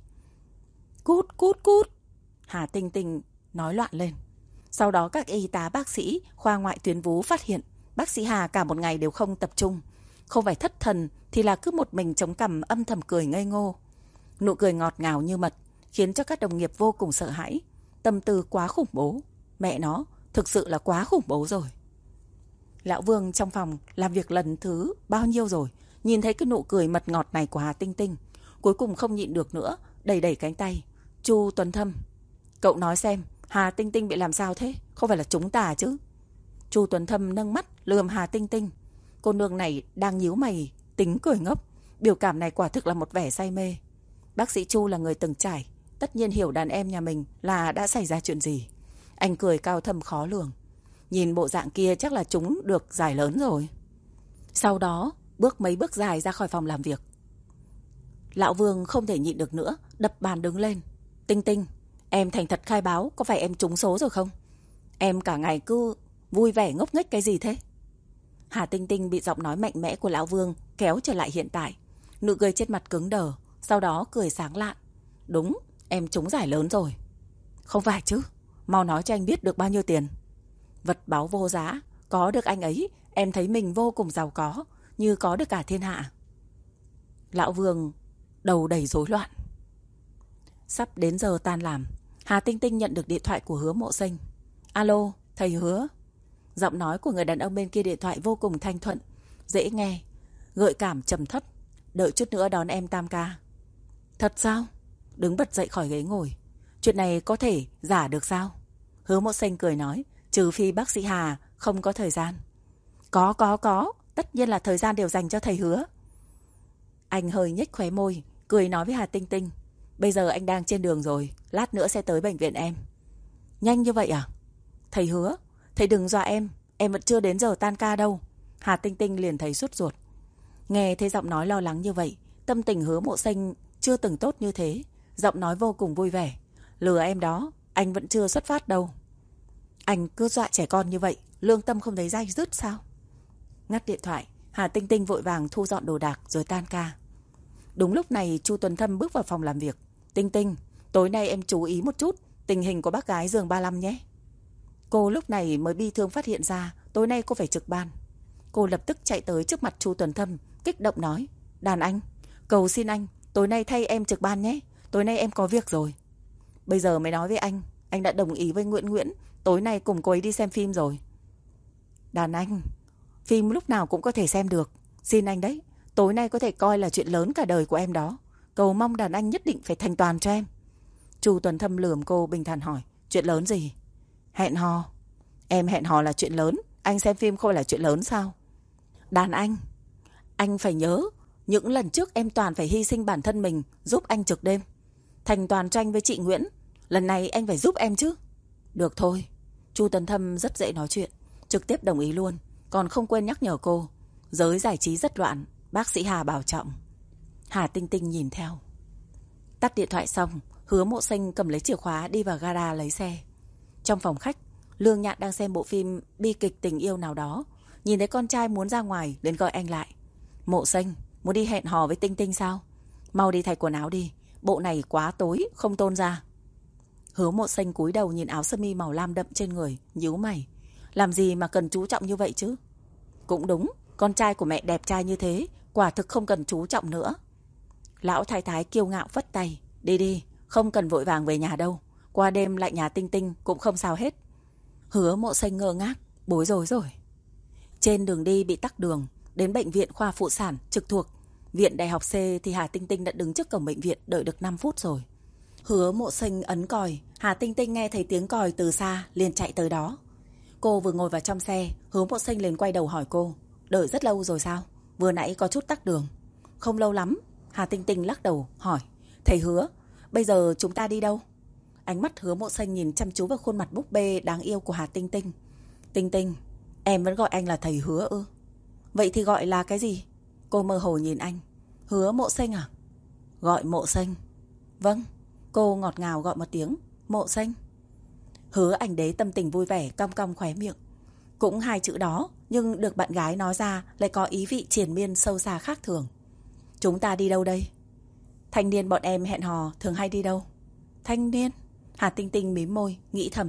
Cút cút cút. Hà Tinh Tinh nói loạn lên. Sau đó các y tá bác sĩ khoa ngoại tuyến vú phát hiện bác sĩ Hà cả một ngày đều không tập trung. Không phải thất thần thì là cứ một mình chống cằm âm thầm cười ngây ngô. Nụ cười ngọt ngào như mật khiến cho các đồng nghiệp vô cùng sợ hãi. Tâm tư quá khủng bố. Mẹ nó, thực sự là quá khủng bố rồi. Lão Vương trong phòng làm việc lần thứ bao nhiêu rồi, nhìn thấy cái nụ cười mật ngọt này của Hà Tinh Tinh, cuối cùng không nhịn được nữa, đẩy đẩy cánh tay. Chu Tuấn Thâm, cậu nói xem, Hà Tinh Tinh bị làm sao thế? Không phải là chúng ta chứ? Chu Tuấn Thâm nâng mắt lườm Hà Tinh Tinh. Cô nương này đang nhíu mày, tính cười ngốc. Biểu cảm này quả thực là một vẻ say mê. Bác sĩ Chu là người từng trải, tất nhiên hiểu đàn em nhà mình là đã xảy ra chuyện gì. Anh cười cao thâm khó lường. Nhìn bộ dạng kia chắc là chúng được giải lớn rồi. Sau đó bước mấy bước dài ra khỏi phòng làm việc. Lão Vương không thể nhịn được nữa, đập bàn đứng lên. Tinh Tinh, em thành thật khai báo, có phải em trúng số rồi không? Em cả ngày cứ vui vẻ ngốc nghếch cái gì thế? Hà Tinh Tinh bị giọng nói mạnh mẽ của Lão Vương kéo trở lại hiện tại. Nụ cười trên mặt cứng đờ, sau đó cười sáng lạn. Đúng, em trúng giải lớn rồi. Không phải chứ, mau nói cho anh biết được bao nhiêu tiền. Vật báu vô giá, có được anh ấy, em thấy mình vô cùng giàu có, như có được cả thiên hạ. Lão Vương đầu đầy rối loạn. Sắp đến giờ tan làm, Hà Tinh Tinh nhận được điện thoại của Hứa Mộ Xanh. Alo, thầy Hứa. Giọng nói của người đàn ông bên kia điện thoại vô cùng thanh thuận, dễ nghe, gợi cảm trầm thấp. Đợi chút nữa đón em tam ca. Thật sao? Đứng bật dậy khỏi ghế ngồi. Chuyện này có thể giả được sao? Hứa Mộ Xanh cười nói, trừ phi bác sĩ Hà không có thời gian. Có, tất nhiên là thời gian đều dành cho thầy Hứa. Anh hơi nhếch khóe môi, cười nói với Hà Tinh Tinh. Bây giờ anh đang trên đường rồi, lát nữa sẽ tới bệnh viện em. Nhanh như vậy à? Thầy Hứa, thầy đừng dọa em vẫn chưa đến giờ tan ca đâu. Hà Tinh Tinh liền thấy sốt ruột. Nghe thấy giọng nói lo lắng như vậy, tâm tình Hứa Mộ Xanh chưa từng tốt như thế. Giọng nói vô cùng vui vẻ. Lừa em đó, anh vẫn chưa xuất phát đâu. Anh cứ dọa trẻ con như vậy, lương tâm không thấy day dứt sao? Ngắt điện thoại, Hà Tinh Tinh vội vàng thu dọn đồ đạc rồi tan ca. Đúng lúc này Chu Tuấn Thâm bước vào phòng làm việc. Tinh Tinh, tối nay em chú ý một chút tình hình của bác gái giường 35 nhé. Cô lúc này mới bi thương phát hiện ra tối nay cô phải trực ban. Cô lập tức chạy tới trước mặt Chu Tuấn Thâm, kích động nói. Đàn anh, cầu xin anh, tối nay thay em trực ban nhé. tối nay em có việc rồi. Bây giờ mới nói với anh đã đồng ý với Nguyễn tối nay cùng cô ấy đi xem phim rồi. Đàn anh, phim lúc nào cũng có thể xem được. Xin anh đấy, tối nay có thể coi là chuyện lớn cả đời của em đó. Cầu mong đàn anh nhất định phải thành toàn cho em. Chu Tuấn Thâm lườm cô bình thản hỏi, chuyện lớn gì? Hẹn hò. Em hẹn hò là chuyện lớn, anh xem phim không phải là chuyện lớn sao? Đàn anh phải nhớ, những lần trước em toàn phải hy sinh bản thân mình giúp anh trực đêm, thành toàn cho anh với chị Nguyễn. Lần này anh phải giúp em chứ. Được thôi. Chu Tuấn Thâm rất dễ nói chuyện, trực tiếp đồng ý luôn, còn không quên nhắc nhở cô, giới giải trí rất loạn, bác sĩ Hà bảo trọng. Hà Tinh Tinh nhìn theo. Tắt điện thoại xong, Hứa Mộ Xanh cầm lấy chìa khóa đi vào gara lấy xe. Trong phòng khách, Lương Nhạn đang xem bộ phim bi kịch tình yêu nào đó, nhìn thấy con trai muốn ra ngoài đến gọi anh lại. Mộ Xanh, muốn đi hẹn hò với Tinh Tinh sao? Mau đi thay quần áo đi, bộ này quá tối, không tôn ra. Hứa Mộ Xanh cúi đầu nhìn áo sơ mi màu lam đậm trên người, nhíu mày. Làm gì mà cần chú trọng như vậy chứ? Cũng đúng, con trai của mẹ đẹp trai như thế, quả thực không cần chú trọng nữa. Lão thái thái kiêu ngạo phất tay. Đi đi, không cần vội vàng về nhà đâu. Qua đêm lại nhà Tinh Tinh cũng không sao hết. Hứa Mộ Xanh ngơ ngác, bối rối rồi. Trên đường đi bị tắc đường, đến bệnh viện khoa phụ sản trực thuộc Viện Đại học C thì Hà Tinh Tinh đã đứng trước cổng bệnh viện đợi được 5 phút rồi. Hứa Mộ Xanh ấn còi, Hà Tinh Tinh nghe thấy tiếng còi từ xa liền chạy tới đó. Cô vừa ngồi vào trong xe, Hứa Mộ Xanh liền quay đầu hỏi cô, đợi rất lâu rồi sao? Vừa nãy có chút tắc đường. Không lâu lắm. Hà Tinh Tinh lắc đầu hỏi, thầy Hứa, bây giờ chúng ta đi đâu? Ánh mắt Hứa Mộ Xanh nhìn chăm chú vào khuôn mặt búp bê đáng yêu của Hà Tinh Tinh. Tinh Tinh, em vẫn gọi anh là thầy Hứa ư? Vậy thì gọi là cái gì? Cô mơ hồ nhìn anh. Hứa Mộ Xanh à? Gọi Mộ Xanh. Vâng. Cô ngọt ngào gọi một tiếng, Mộ Xanh. Hứa Ảnh Đế tâm tình vui vẻ, cong cong khóe miệng. Cũng hai chữ đó, nhưng được bạn gái nói ra lại có ý vị triền miên sâu xa khác thường. Chúng ta đi đâu đây? Thanh niên bọn em hẹn hò thường hay đi đâu? Thanh niên? Hà Tinh Tinh mím môi, nghĩ thầm.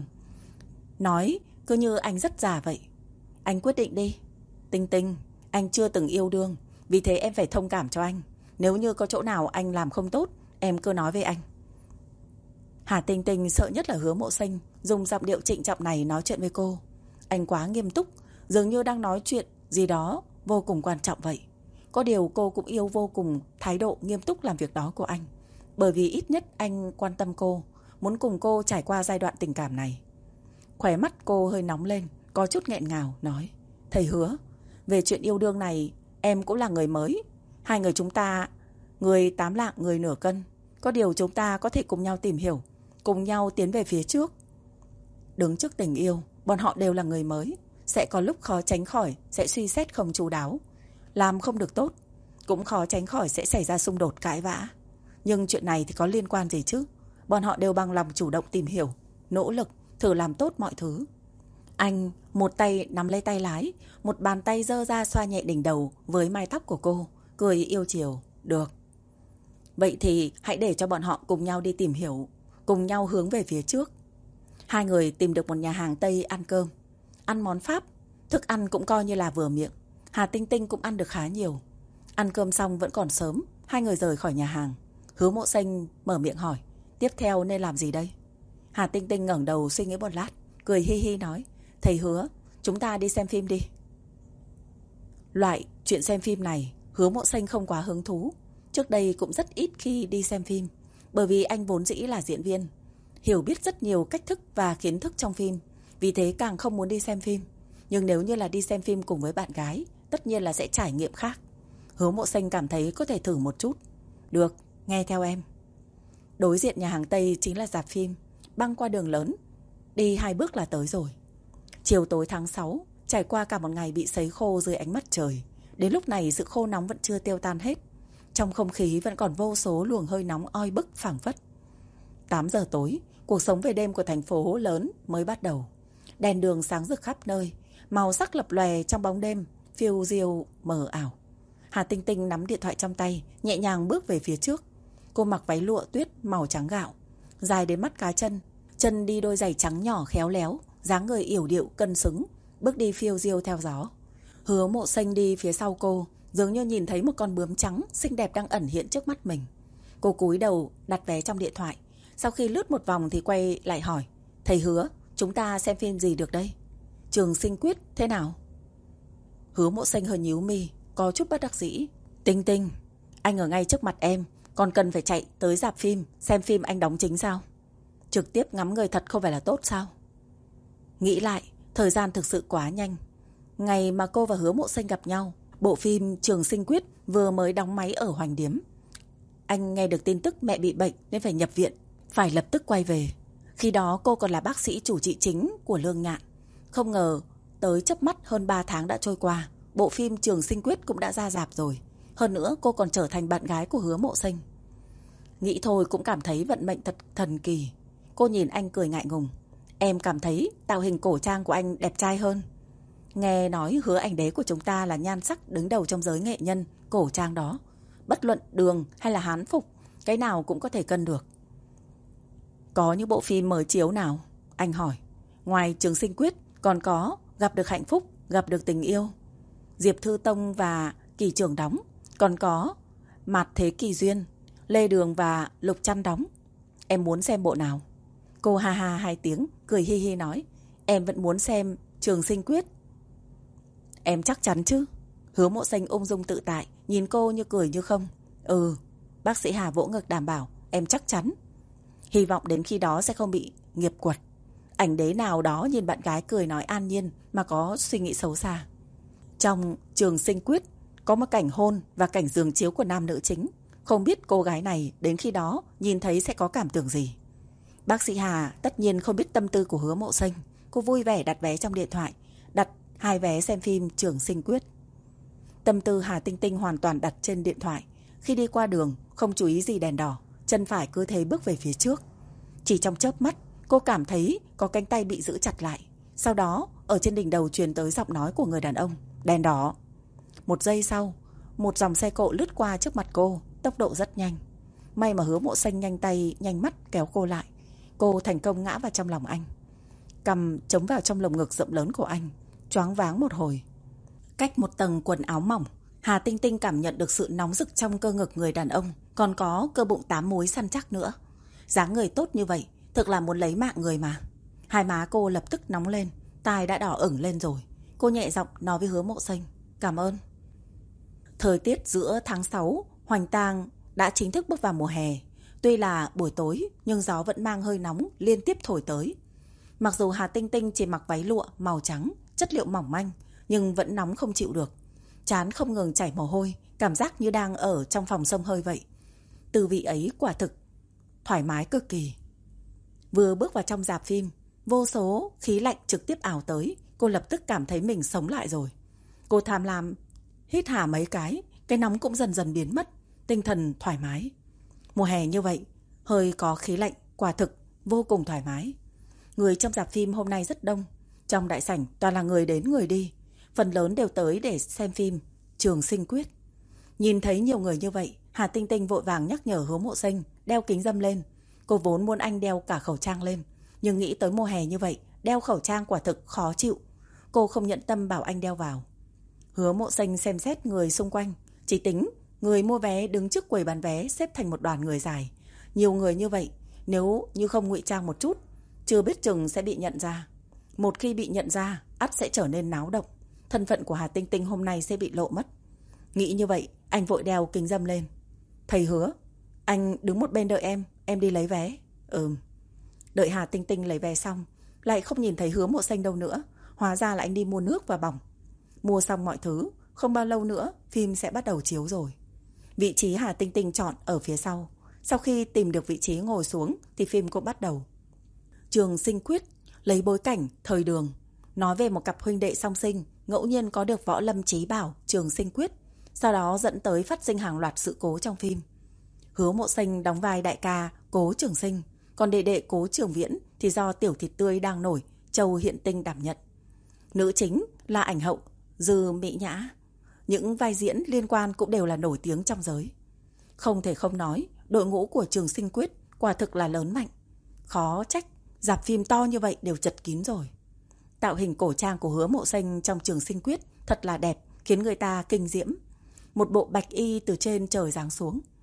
Nói cứ như anh rất già vậy. Anh quyết định đi. Tinh Tinh, anh chưa từng yêu đương, vì thế em phải thông cảm cho anh. Nếu như có chỗ nào anh làm không tốt, em cứ nói với anh. Hà Tinh Tinh sợ nhất là Hứa Mộ Xanh dùng giọng điệu trịnh trọng này nói chuyện với cô. Anh quá nghiêm túc, dường như đang nói chuyện gì đó vô cùng quan trọng vậy. Có điều cô cũng yêu vô cùng thái độ nghiêm túc làm việc đó của anh, bởi vì ít nhất anh quan tâm cô, muốn cùng cô trải qua giai đoạn tình cảm này. Khóe mắt cô hơi nóng lên, có chút nghẹn ngào, nói, thầy Hứa, về chuyện yêu đương này em cũng là người mới. Hai người chúng ta, người 8 lạng người nửa cân, có điều chúng ta có thể cùng nhau tìm hiểu, cùng nhau tiến về phía trước. Đứng trước tình yêu, bọn họ đều là người mới, sẽ có lúc khó tránh khỏi sẽ suy xét không chu đáo, làm không được tốt, cũng khó tránh khỏi sẽ xảy ra xung đột cãi vã. Nhưng chuyện này thì có liên quan gì chứ? Bọn họ đều bằng lòng chủ động tìm hiểu, nỗ lực, thử làm tốt mọi thứ. Anh một tay nắm lấy tay lái, một bàn tay giơ ra xoa nhẹ đỉnh đầu với mái tóc của cô, cười yêu chiều. Được. Vậy thì hãy để cho bọn họ cùng nhau đi tìm hiểu, cùng nhau hướng về phía trước. Hai người tìm được một nhà hàng Tây ăn cơm. Ăn món Pháp, thức ăn cũng coi như là vừa miệng. Hà Tinh Tinh cũng ăn được khá nhiều. Ăn cơm xong vẫn còn sớm, hai người rời khỏi nhà hàng. Hứa Mộ Xanh mở miệng hỏi, tiếp theo nên làm gì đây? Hà Tinh Tinh ngẩng đầu suy nghĩ một lát, cười hi hi nói, thầy Hứa, chúng ta đi xem phim đi. Loại chuyện xem phim này Hứa Mộ Xanh không quá hứng thú. Trước đây cũng rất ít khi đi xem phim, bởi vì anh vốn dĩ là diễn viên, hiểu biết rất nhiều cách thức và kiến thức trong phim, vì thế càng không muốn đi xem phim. Nhưng nếu như là đi xem phim cùng với bạn gái, tất nhiên là sẽ trải nghiệm khác. Hứa Mộ Xanh cảm thấy có thể thử một chút. Được, nghe theo em. Đối diện nhà hàng Tây chính là rạp phim, băng qua đường lớn, đi 2 bước là tới rồi. Chiều tối tháng 6, trải qua cả một ngày bị sấy khô dưới ánh mặt trời. Đến lúc này sự khô nóng vẫn chưa tiêu tan hết, trong không khí vẫn còn vô số luồng hơi nóng oi bức phảng phất. 8 giờ tối, cuộc sống về đêm của thành phố lớn mới bắt đầu. Đèn đường sáng rực khắp nơi, màu sắc lập lòe trong bóng đêm, phiêu diêu mờ ảo. Hà Tinh Tinh nắm điện thoại trong tay, nhẹ nhàng bước về phía trước. Cô mặc váy lụa tuyết màu trắng gạo, dài đến mắt cá chân, chân đi đôi giày trắng nhỏ khéo léo, dáng người yểu điệu cân xứng, bước đi phiêu diêu theo gió. Hứa Mộ Xanh đi phía sau cô, dường như nhìn thấy một con bướm trắng xinh đẹp đang ẩn hiện trước mắt mình. Cô cúi đầu đặt vé trong điện thoại. Sau khi lướt một vòng thì quay lại hỏi: Thầy Hứa, chúng ta xem phim gì được đây? Trường Sinh Quyết thế nào? Hứa Mộ Xanh hơi nhíu mi, có chút bất đắc dĩ. Tinh Tinh, anh ở ngay trước mặt em, còn cần phải chạy tới rạp phim xem phim anh đóng chính sao? Trực tiếp ngắm người thật không phải là tốt sao? Nghĩ lại, thời gian thực sự quá nhanh. Ngày mà cô và Hứa Mộ Xanh gặp nhau, bộ phim Trường Sinh Quyết vừa mới đóng máy ở Hoành Điếm. Anh nghe được tin tức mẹ bị bệnh nên phải nhập viện, phải lập tức quay về. Khi đó cô còn là bác sĩ chủ trị chính của Lương Nhạn. Không ngờ tới chớp mắt hơn 3 tháng đã trôi qua, bộ phim Trường Sinh Quyết cũng đã ra rạp rồi. Hơn nữa cô còn trở thành bạn gái của Hứa Mộ Xanh. Nghĩ thôi cũng cảm thấy vận mệnh thật thần kỳ. Cô nhìn anh cười ngại ngùng. Em cảm thấy tạo hình cổ trang của anh đẹp trai hơn. Nghe nói Hứa ảnh đế của chúng ta là nhan sắc đứng đầu trong giới nghệ nhân cổ trang đó. Bất luận đường hay là hán phục, cái nào cũng có thể cân được. Có những bộ phim mới chiếu nào? Anh hỏi. Ngoài Trường Sinh Quyết còn có Gặp được hạnh phúc, Gặp được tình yêu, Diệp Thư Tông và Kỳ Trường đóng. Còn có Mạt Thế Kỳ Duyên, Lê Đường và Lục Trăn đóng. Em muốn xem bộ nào? Cô ha ha 2 tiếng, cười hi hi nói. Em vẫn muốn xem Trường Sinh Quyết. Em chắc chắn chứ? Hứa Mộ Xanh ung dung tự tại, nhìn cô như cười như không. Ừ, bác sĩ Hà vỗ ngực đảm bảo, em chắc chắn. Hy vọng đến khi đó sẽ không bị nghiệp quật. Ảnh đế nào đó nhìn bạn gái cười nói an nhiên mà có suy nghĩ xấu xa. Trong Trường Sinh Quyết có một cảnh hôn và cảnh giường chiếu của nam nữ chính. Không biết cô gái này đến khi đó nhìn thấy sẽ có cảm tưởng gì. Bác sĩ Hà tất nhiên không biết tâm tư của Hứa Mộ Xanh. Cô vui vẻ đặt vé trong điện thoại, đặt 2 vé xem phim Trường Sinh Quyết. Tâm tư Hà Tinh Tinh hoàn toàn đặt trên điện thoại. Khi đi qua đường không chú ý gì đèn đỏ, chân phải cứ thế bước về phía trước. Chỉ trong chớp mắt cô cảm thấy có cánh tay bị giữ chặt lại. Sau đó ở trên đỉnh đầu truyền tới giọng nói của người đàn ông. Đèn đỏ. Một giây sau, một dòng xe cộ lướt qua trước mặt cô, tốc độ rất nhanh. May mà Hứa Mộ Xanh nhanh tay nhanh mắt kéo cô lại. Cô thành công ngã vào trong lòng anh, cằm chống vào trong lồng ngực rộng lớn của anh, choáng váng một hồi. Cách một tầng quần áo mỏng, Hà Tinh Tinh cảm nhận được sự nóng rực trong cơ ngực người đàn ông, còn có cơ bụng 8 múi săn chắc nữa. Dáng người tốt như vậy, thực là muốn lấy mạng người mà. Hai má cô lập tức nóng lên, tai đã đỏ ửng lên rồi. Cô nhẹ giọng nói với Hứa Mộ Xanh, cảm ơn. Thời tiết giữa tháng 6, Hoành Tang đã chính thức bước vào mùa hè. Tuy là buổi tối nhưng gió vẫn mang hơi nóng liên tiếp thổi tới. Mặc dù Hà Tinh Tinh chỉ mặc váy lụa màu trắng, chất liệu mỏng manh, nhưng vẫn nóng không chịu được. Trán không ngừng chảy mồ hôi, cảm giác như đang ở trong phòng xông hơi vậy. Tư vị ấy quả thực thoải mái cực kỳ. Vừa bước vào trong rạp phim, vô số khí lạnh trực tiếp ảo tới. Cô lập tức cảm thấy mình sống lại rồi. Cô tham lam hít hà mấy cái nóng cũng dần dần biến mất, tinh thần thoải mái. Mùa hè như vậy, hơi có khí lạnh, quả thực vô cùng thoải mái. Người trong rạp phim hôm nay rất đông. Trong đại sảnh toàn là người đến người đi, phần lớn đều tới để xem phim Trường Sinh Quyết. Nhìn thấy nhiều người như vậy, Hà Tinh Tinh vội vàng nhắc nhở Hứa Mộ Xanh đeo kính râm lên. Cô vốn muốn anh đeo cả khẩu trang lên, nhưng nghĩ tới mùa hè như vậy, đeo khẩu trang quả thực khó chịu. Cô không nhận tâm bảo anh đeo vào. Hứa Mộ Xanh xem xét người xung quanh, chỉ tính người mua vé đứng trước quầy bán vé xếp thành một đoàn người dài. Nhiều người như vậy, nếu như không ngụy trang một chút, chưa biết chừng sẽ bị nhận ra. Một khi bị nhận ra, ắt sẽ trở nên náo động. Thân phận của Hà Tinh Tinh hôm nay sẽ bị lộ mất. Nghĩ như vậy, anh vội đeo kính râm lên. Thầy Hứa, anh đứng một bên đợi em đi lấy vé. Đợi Hà Tinh Tinh lấy vé xong, lại không nhìn thấy Hứa Mộ Xanh đâu nữa. Hóa ra là anh đi mua nước và bỏng. Mua xong mọi thứ, không bao lâu nữa phim sẽ bắt đầu chiếu rồi. Vị trí Hà Tinh Tinh chọn ở phía sau. Sau khi tìm được vị trí ngồi xuống thì phim cũng bắt đầu. Trường Sinh Quyết lấy bối cảnh thời Đường, nói về một cặp huynh đệ song sinh ngẫu nhiên có được võ lâm chí bảo Trường Sinh Quyết, sau đó dẫn tới phát sinh hàng loạt sự cố trong phim. Hứa Mộ Xanh đóng vai đại ca Cố Trường Sinh, còn đệ đệ Cố Trường Viễn thì do tiểu thịt tươi đang nổi Châu Hiện Tinh đảm nhận. Nữ chính là ảnh hậu Dư Mỹ Nhã. Những vai diễn liên quan cũng đều là nổi tiếng trong giới. Không thể không nói, đội ngũ của Trường Sinh Quyết quả thực là lớn mạnh. Khó trách rạp phim to như vậy đều chật kín rồi. Tạo hình cổ trang của Hứa Mộ Xanh trong Trường Sinh Quyết thật là đẹp, khiến người ta kinh diễm. Một bộ bạch y từ trên trời giáng xuống.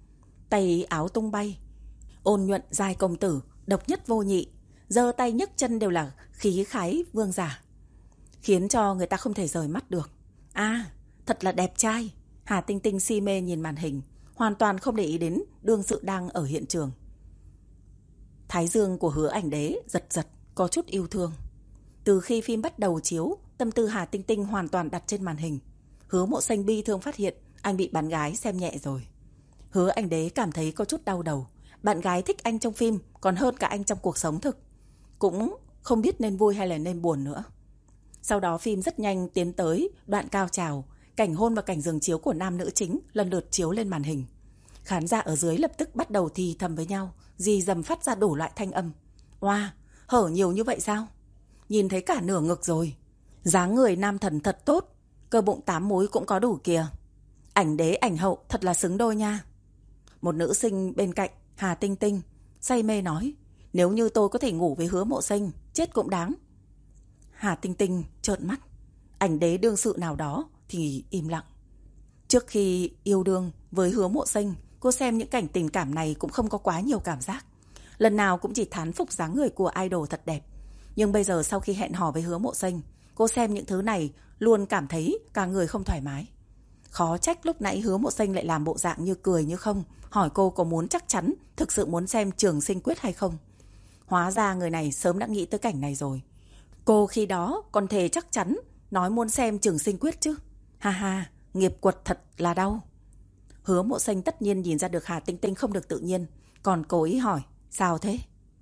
tay áo tung bay. Ôn nhuận giai công tử, độc nhất vô nhị, giơ tay nhấc chân đều là khí khái vương giả, khiến cho người ta không thể rời mắt được. Thật là đẹp trai. Hà Tinh Tinh si mê nhìn màn hình, hoàn toàn không để ý đến đương sự đang ở hiện trường. Thái dương của Hứa Ảnh Đế giật giật, có chút yêu thương. Từ khi phim bắt đầu chiếu, tâm tư Hà Tinh Tinh hoàn toàn đặt trên màn hình. Hứa Mộ Xanh bi thương phát hiện anh bị bạn gái xem nhẹ rồi. Hứa Ảnh Đế cảm thấy có chút đau đầu. Bạn gái thích anh trong phim còn hơn cả anh trong cuộc sống thực. Cũng không biết nên vui hay là nên buồn nữa. Sau đó phim rất nhanh tiến tới đoạn cao trào. Cảnh hôn và cảnh giường chiếu của nam nữ chính lần lượt chiếu lên màn hình. Khán giả ở dưới lập tức bắt đầu thì thầm với nhau, rì rầm phát ra đủ loại thanh âm. Wow, hở nhiều như vậy sao? Nhìn thấy cả nửa ngực rồi. Dáng người nam thần thật tốt, cơ bụng 8 múi cũng có đủ kìa. Ảnh đế ảnh hậu thật là xứng đôi nha. Một nữ sinh bên cạnh Hà Tinh Tinh say mê nói, nếu như tôi có thể ngủ với Hứa Mộ Xanh, chết cũng đáng. Hà Tinh Tinh trợn mắt. Ảnh đế đương sự nào đó thì im lặng. Trước khi yêu đương với Hứa Mộ Xanh, cô xem những cảnh tình cảm này cũng không có quá nhiều cảm giác. Lần nào cũng chỉ thán phục dáng người của idol thật đẹp. Nhưng bây giờ sau khi hẹn hò với Hứa Mộ Xanh, cô xem những thứ này luôn cảm thấy cả người không thoải mái. Khó trách lúc nãy Hứa Mộ Xanh lại làm bộ dạng như cười như không, hỏi cô có muốn chắc chắn thực sự muốn xem Trường Sinh Quyết hay không. Hóa ra người này sớm đã nghĩ tới cảnh này rồi. Cô khi đó còn thề chắc chắn nói muốn xem Trường Sinh Quyết chứ. Ha ha, nghiệp quật thật là đau. Hứa Mộ Xanh tất nhiên nhìn ra được Hà Tinh Tinh không được tự nhiên, còn cố ý hỏi, sao thế?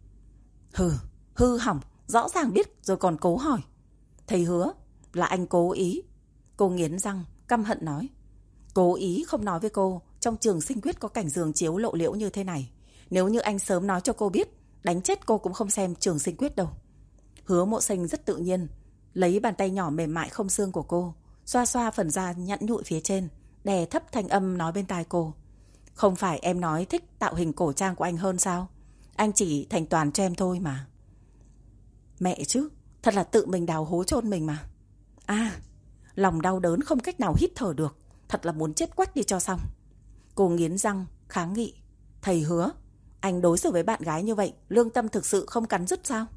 Hư hỏng, rõ ràng biết rồi còn cố hỏi. Thầy Hứa, là anh cố ý. Cô nghiến răng, căm hận nói. Cố ý không nói với cô, trong Trường Sinh Quyết có cảnh giường chiếu lộ liễu như thế này. Nếu như anh sớm nói cho cô biết, đánh chết cô cũng không xem Trường Sinh Quyết đâu. Hứa Mộ Xanh rất tự nhiên, lấy bàn tay nhỏ mềm mại không xương của cô, xoa xoa phần da nhẵn nhụi phía trên, đè thấp thanh âm nói bên tai cô. Không phải em nói thích tạo hình cổ trang của anh hơn sao? Anh chỉ thành toàn cho em thôi mà. Mẹ chứ, thật là tự mình đào hố chôn mình mà. Lòng đau đớn không cách nào hít thở được, thật là muốn chết quách đi cho xong. Cô nghiến răng, kháng nghị. Thầy Hứa, anh đối xử với bạn gái như vậy, lương tâm thực sự không cắn rứt sao?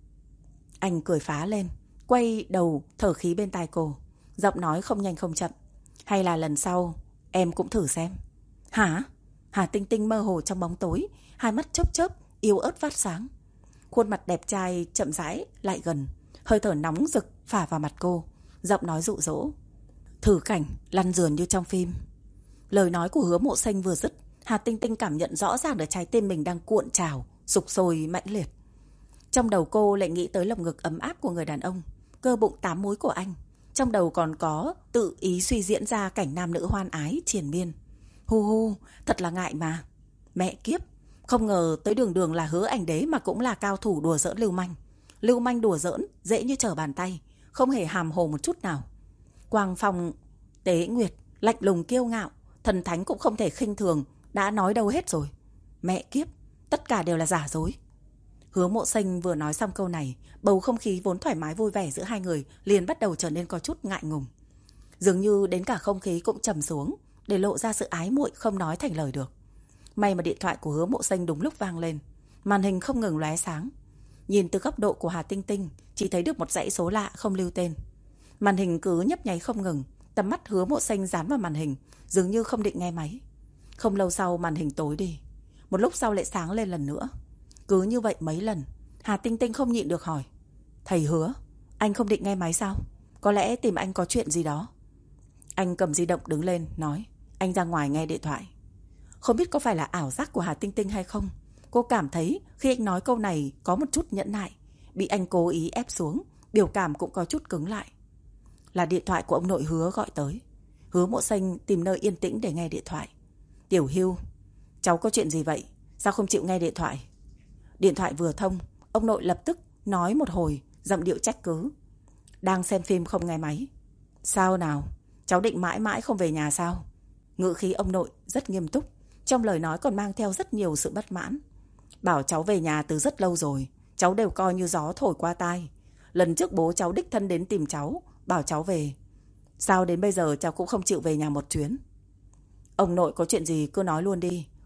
Anh cười phá lên, quay đầu thở khí bên tai cô, giọng nói không nhanh không chậm. Hay là lần sau em cũng thử xem. Hả? Hà Tinh Tinh mơ hồ trong bóng tối, hai mắt chớp chớp, yếu ớt phát sáng. Khuôn mặt đẹp trai chậm rãi lại gần, hơi thở nóng rực phả vào mặt cô, giọng nói dụ dỗ. Thử cảnh lăn giường như trong phim. Lời nói của Hứa Mộ Xanh vừa dứt, Hà Tinh Tinh cảm nhận rõ ràng được trái tim mình đang cuộn trào, sục sôi mãnh liệt. Trong đầu cô lại nghĩ tới lồng ngực ấm áp của người đàn ông, cơ bụng 8 múi của anh. Trong đầu còn có tự ý suy diễn ra cảnh nam nữ hoan ái triền miên. Hu, thật là ngại mà. Mẹ kiếp, không ngờ tới đường đường là Hứa Ảnh Đế mà cũng là cao thủ đùa giỡn lưu manh. Lưu manh đùa giỡn dễ như trở bàn tay, không hề hàm hồ một chút nào. Quang Phong Tế Nguyệt lạnh lùng kiêu ngạo, thần thánh cũng không thể khinh thường, đã nói đâu hết rồi. Mẹ kiếp, tất cả đều là giả dối. Hứa Mộ Xanh vừa nói xong câu này, bầu không khí vốn thoải mái vui vẻ giữa hai người liền bắt đầu trở nên có chút ngại ngùng. Dường như đến cả không khí cũng trầm xuống, để lộ ra sự ái muội không nói thành lời được. May mà điện thoại của Hứa Mộ Xanh đúng lúc vang lên, màn hình không ngừng lóe sáng. Nhìn từ góc độ của Hà Tinh Tinh, chỉ thấy được một dãy số lạ không lưu tên. Màn hình cứ nhấp nháy không ngừng, tầm mắt Hứa Mộ Xanh dán vào màn hình, dường như không định nghe máy. Không lâu sau màn hình tối đi, một lúc sau lại sáng lên lần nữa. Cứ như vậy mấy lần, Hà Tinh Tinh không nhịn được hỏi. Thầy Hứa, anh không định nghe máy sao? Có lẽ tìm anh có chuyện gì đó. Anh cầm di động đứng lên, nói. Anh ra ngoài nghe điện thoại. Không biết có phải là ảo giác của Hà Tinh Tinh hay không, cô cảm thấy khi anh nói câu này có một chút nhẫn nại, bị anh cố ý ép xuống, biểu cảm cũng có chút cứng lại. Là điện thoại của ông nội Hứa gọi tới. Hứa Mộ Xanh tìm nơi yên tĩnh để nghe điện thoại. Tiểu Hưu, cháu có chuyện gì vậy? Sao không chịu nghe điện thoại? Điện thoại vừa thông, ông nội lập tức nói một hồi, giọng điệu trách cứ. Đang xem phim không nghe máy. Sao nào? Cháu định mãi mãi không về nhà sao? Ngữ khí ông nội rất nghiêm túc, trong lời nói còn mang theo rất nhiều sự bất mãn. Bảo cháu về nhà từ rất lâu rồi, cháu đều coi như gió thổi qua tai. Lần trước bố cháu đích thân đến tìm cháu, bảo cháu về. Sao đến bây giờ cháu cũng không chịu về nhà một chuyến? Ông nội có chuyện gì cứ nói luôn đi,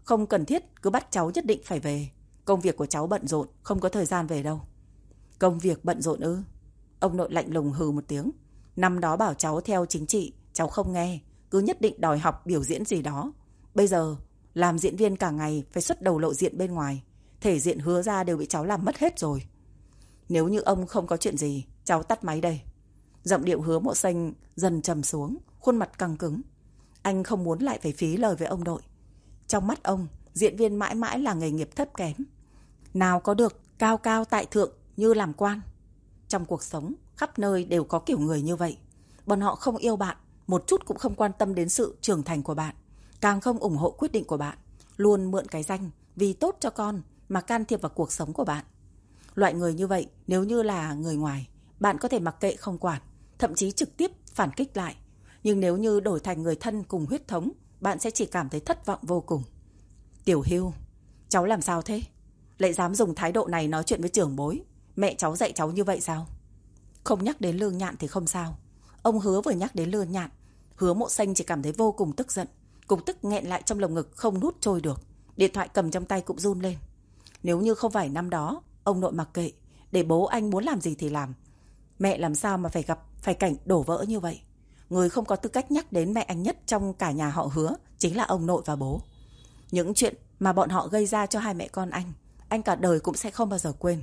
không cần thiết cứ bắt cháu nhất định phải về. Công việc của cháu bận rộn, không có thời gian về đâu. Công việc bận rộn ư? Ông nội lạnh lùng hừ một tiếng. Năm đó bảo cháu theo chính trị, cháu không nghe, cứ nhất định đòi học biểu diễn gì đó. Bây giờ làm diễn viên cả ngày phải xuất đầu lộ diện bên ngoài, thể diện hứa ra đều bị cháu làm mất hết rồi. Nếu như ông không có chuyện gì, cháu tắt máy đây. Giọng điệu Hứa Mộ Xanh dần trầm xuống, khuôn mặt căng cứng. Anh không muốn lại phải phí lời với ông nội. Trong mắt ông, diễn viên mãi mãi là nghề nghiệp thấp kém. Nào có được cao cao tại thượng như làm quan. Trong cuộc sống, khắp nơi đều có kiểu người như vậy. Bọn họ không yêu bạn, một chút cũng không quan tâm đến sự trưởng thành của bạn, càng không ủng hộ quyết định của bạn, luôn mượn cái danh vì tốt cho con mà can thiệp vào cuộc sống của bạn. Loại người như vậy, nếu như là người ngoài, bạn có thể mặc kệ không quản, thậm chí trực tiếp phản kích lại. Nhưng nếu như đổi thành người thân cùng huyết thống, bạn sẽ chỉ cảm thấy thất vọng vô cùng. Tiểu Hưu, cháu làm sao thế? Lại dám dùng thái độ này nói chuyện với trưởng bối. Mẹ cháu dạy cháu như vậy sao? Không nhắc đến Lương Nhạn thì không sao. Ông Hứa vừa nhắc đến Lương Nhạn, Hứa Mộ Xanh chỉ cảm thấy vô cùng tức giận. Cục tức nghẹn lại trong lồng ngực không nuốt trôi được. Điện thoại cầm trong tay cũng run lên. Nếu như không phải năm đó ông nội mặc kệ, để bố anh muốn làm gì thì làm, mẹ làm sao mà phải cảnh đổ vỡ như vậy. Người không có tư cách nhắc đến mẹ anh nhất trong cả nhà họ Hứa chính là ông nội và bố. Những chuyện mà bọn họ gây ra cho hai mẹ con anh cả đời cũng sẽ không bao giờ quên.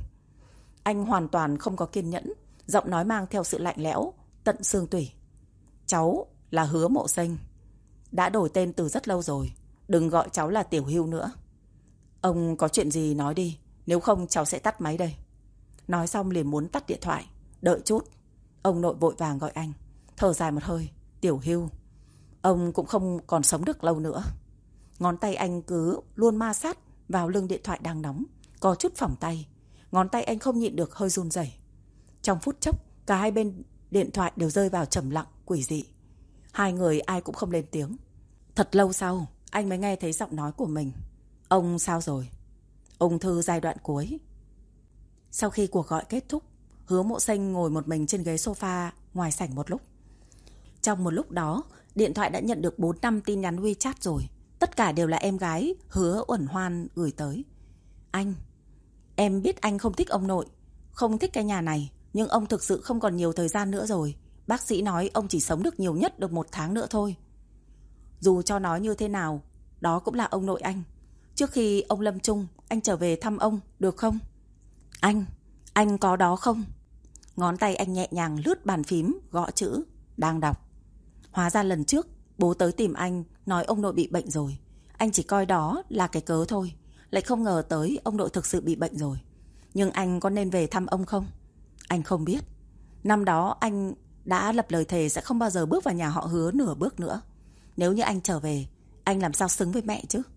Anh hoàn toàn không có kiên nhẫn, giọng nói mang theo sự lạnh lẽo tận xương tủy. Cháu là Hứa Mộ Xanh, đã đổi tên từ rất lâu rồi, đừng gọi cháu là Tiểu Hưu nữa. Ông có chuyện gì nói đi, nếu không cháu sẽ tắt máy đây. Nói xong liền muốn tắt điện thoại. Đợi chút. Ông nội vội vàng gọi anh, thở dài một hơi. Tiểu Hưu, ông cũng không còn sống được lâu nữa. Ngón tay anh cứ luôn ma sát vào lưng điện thoại đang nóng, có chút phỏng tay. Ngón tay anh không nhịn được hơi run rẩy. Trong phút chốc, cả hai bên điện thoại đều rơi vào trầm lặng quỷ dị. Hai người ai cũng không lên tiếng. Thật lâu sau, anh mới nghe thấy giọng nói của mình. Ông sao rồi? Ung thư giai đoạn cuối. Sau khi cuộc gọi kết thúc, Hứa Mộ Xanh ngồi một mình trên ghế sofa ngoài sảnh một lúc. Trong một lúc đó, điện thoại đã nhận được 4-5 tin nhắn WeChat rồi. Tất cả đều là em gái Hứa Uẩn Hoan gửi tới. Anh, em biết anh không thích ông nội, không thích cái nhà này, nhưng ông thực sự không còn nhiều thời gian nữa rồi. Bác sĩ nói ông chỉ sống được nhiều nhất được 1 tháng nữa thôi. Dù cho nói như thế nào, đó cũng là ông nội anh. Trước khi ông lâm chung, anh trở về thăm ông, được không? Anh có đó không? Ngón tay anh nhẹ nhàng lướt bàn phím, gõ chữ, đang đọc. Hóa ra lần trước, bố tới tìm anh, nói ông nội bị bệnh rồi. Anh chỉ coi đó là cái cớ thôi. Lại không ngờ tới ông nội thực sự bị bệnh rồi. Nhưng anh có nên về thăm ông không? Anh không biết. Năm đó anh đã lập lời thề sẽ không bao giờ bước vào nhà họ Hứa nửa bước nữa. Nếu như anh trở về, anh làm sao xứng với mẹ chứ?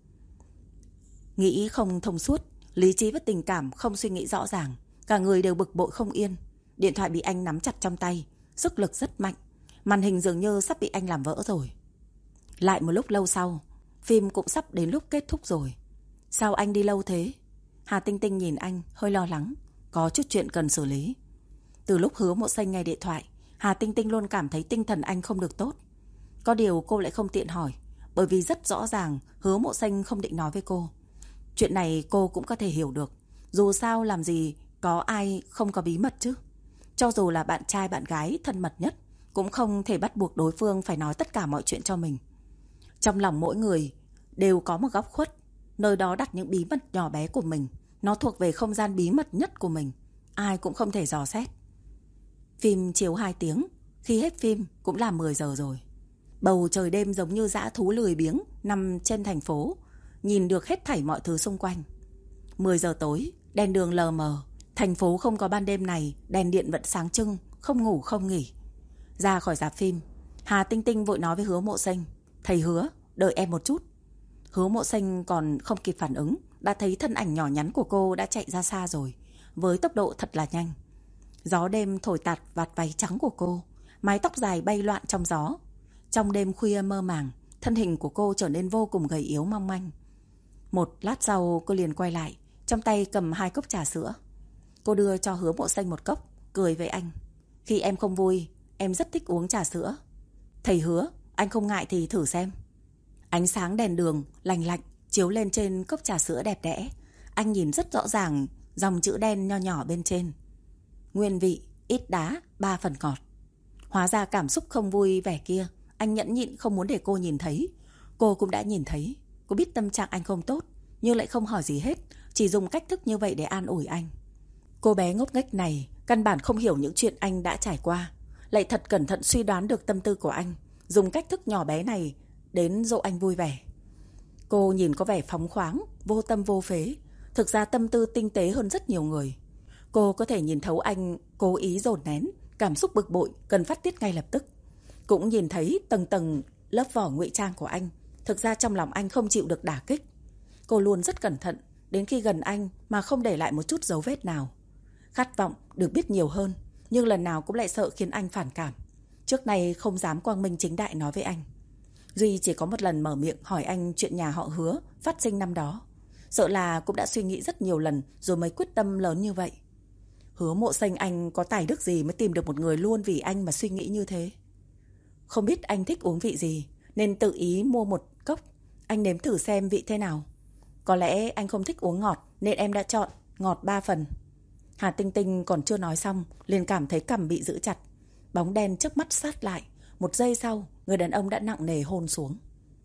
Nghĩ không thông suốt, lý trí và tình cảm không suy nghĩ rõ ràng, cả người đều bực bội không yên. Điện thoại bị anh nắm chặt trong tay, sức lực rất mạnh, màn hình dường như sắp bị anh làm vỡ rồi. Lại một lúc lâu sau, phim cũng sắp đến lúc kết thúc rồi. Sao anh đi lâu thế? Hà Tinh Tinh nhìn anh hơi lo lắng, có chút chuyện cần xử lý. Từ lúc Hứa Mộ Xanh nghe điện thoại, Hà Tinh Tinh luôn cảm thấy tinh thần anh không được tốt. Có điều cô lại không tiện hỏi, bởi vì rất rõ ràng Hứa Mộ Xanh không định nói với cô. Chuyện này cô cũng có thể hiểu được. Dù sao làm gì có ai không có bí mật chứ. Cho dù là bạn trai bạn gái thân mật nhất, cũng không thể bắt buộc đối phương phải nói tất cả mọi chuyện cho mình. Trong lòng mỗi người đều có một góc khuất, nơi đó đặt những bí mật nhỏ bé của mình. Nó thuộc về không gian bí mật nhất của mình, ai cũng không thể dò xét. Phim chiếu 2 tiếng, khi hết phim cũng là 10 giờ rồi. Bầu trời đêm giống như dã thú lười biếng nằm trên thành phố, nhìn được hết thảy mọi thứ xung quanh. 10 giờ tối, đèn đường lờ mờ, thành phố không có ban đêm này, đèn điện vẫn sáng trưng, không ngủ không nghỉ. Ra khỏi rạp phim, Hà Tinh Tinh vội nói với Hứa Mộ Xanh, thầy Hứa, đợi em một chút. Hứa Mộ Xanh còn không kịp phản ứng, đã thấy thân ảnh nhỏ nhắn của cô đã chạy ra xa rồi, với tốc độ thật là nhanh. Gió đêm thổi tạt vạt váy trắng của cô, mái tóc dài bay loạn trong gió. Trong đêm khuya mơ màng, thân hình của cô trở nên vô cùng gầy yếu mong manh. Một lát sau cô liền quay lại, trong tay cầm 2 cốc trà sữa. Cô đưa cho Hứa Mộ Xanh một cốc, cười với anh. Khi em không vui, em rất thích uống trà sữa. Thầy Hứa, anh không ngại thì thử xem. Ánh sáng đèn đường lành lạnh chiếu lên trên cốc trà sữa đẹp đẽ. Anh nhìn rất rõ ràng dòng chữ đen nho nhỏ bên trên: nguyên vị, ít đá, 3 phần ngọt. Hóa ra cảm xúc không vui vẻ kia anh nhẫn nhịn không muốn để cô nhìn thấy. Cô cũng đã nhìn thấy. Cô biết tâm trạng anh không tốt, nhưng lại không hỏi gì hết, chỉ dùng cách thức như vậy để an ủi anh. Cô bé ngốc nghếch này căn bản không hiểu những chuyện anh đã trải qua, lại thật cẩn thận suy đoán được tâm tư của anh, dùng cách thức nhỏ bé này đến dỗ anh vui vẻ. Cô nhìn có vẻ phóng khoáng, vô tâm vô phế, thực ra tâm tư tinh tế hơn rất nhiều người. Cô có thể nhìn thấu anh cố ý dồn nén cảm xúc bực bội cần phát tiết ngay lập tức, cũng nhìn thấy tầng tầng lớp vỏ ngụy trang của anh. Thực ra trong lòng anh không chịu được đả kích. Cô luôn rất cẩn thận, đến khi gần anh mà không để lại một chút dấu vết nào. Khát vọng được biết nhiều hơn, nhưng lần nào cũng lại sợ khiến anh phản cảm. Trước nay không dám quang minh chính đại nói với anh. Duy chỉ có một lần mở miệng hỏi anh chuyện nhà họ Hứa phát sinh năm đó. Sợ là cũng đã suy nghĩ rất nhiều lần rồi mới quyết tâm lớn như vậy. Hứa Mộ Xanh anh có tài đức gì mới tìm được một người luôn vì anh mà suy nghĩ như thế. Không biết anh thích uống vị gì nên tự ý mua một cốc. Anh nếm thử xem vị thế nào. Có lẽ anh không thích uống ngọt nên em đã chọn ngọt 3 phần. Hà Tinh Tinh còn chưa nói xong liền cảm thấy cằm bị giữ chặt. Bóng đen trước mắt sát lại. Một giây sau, người đàn ông đã nặng nề hôn xuống.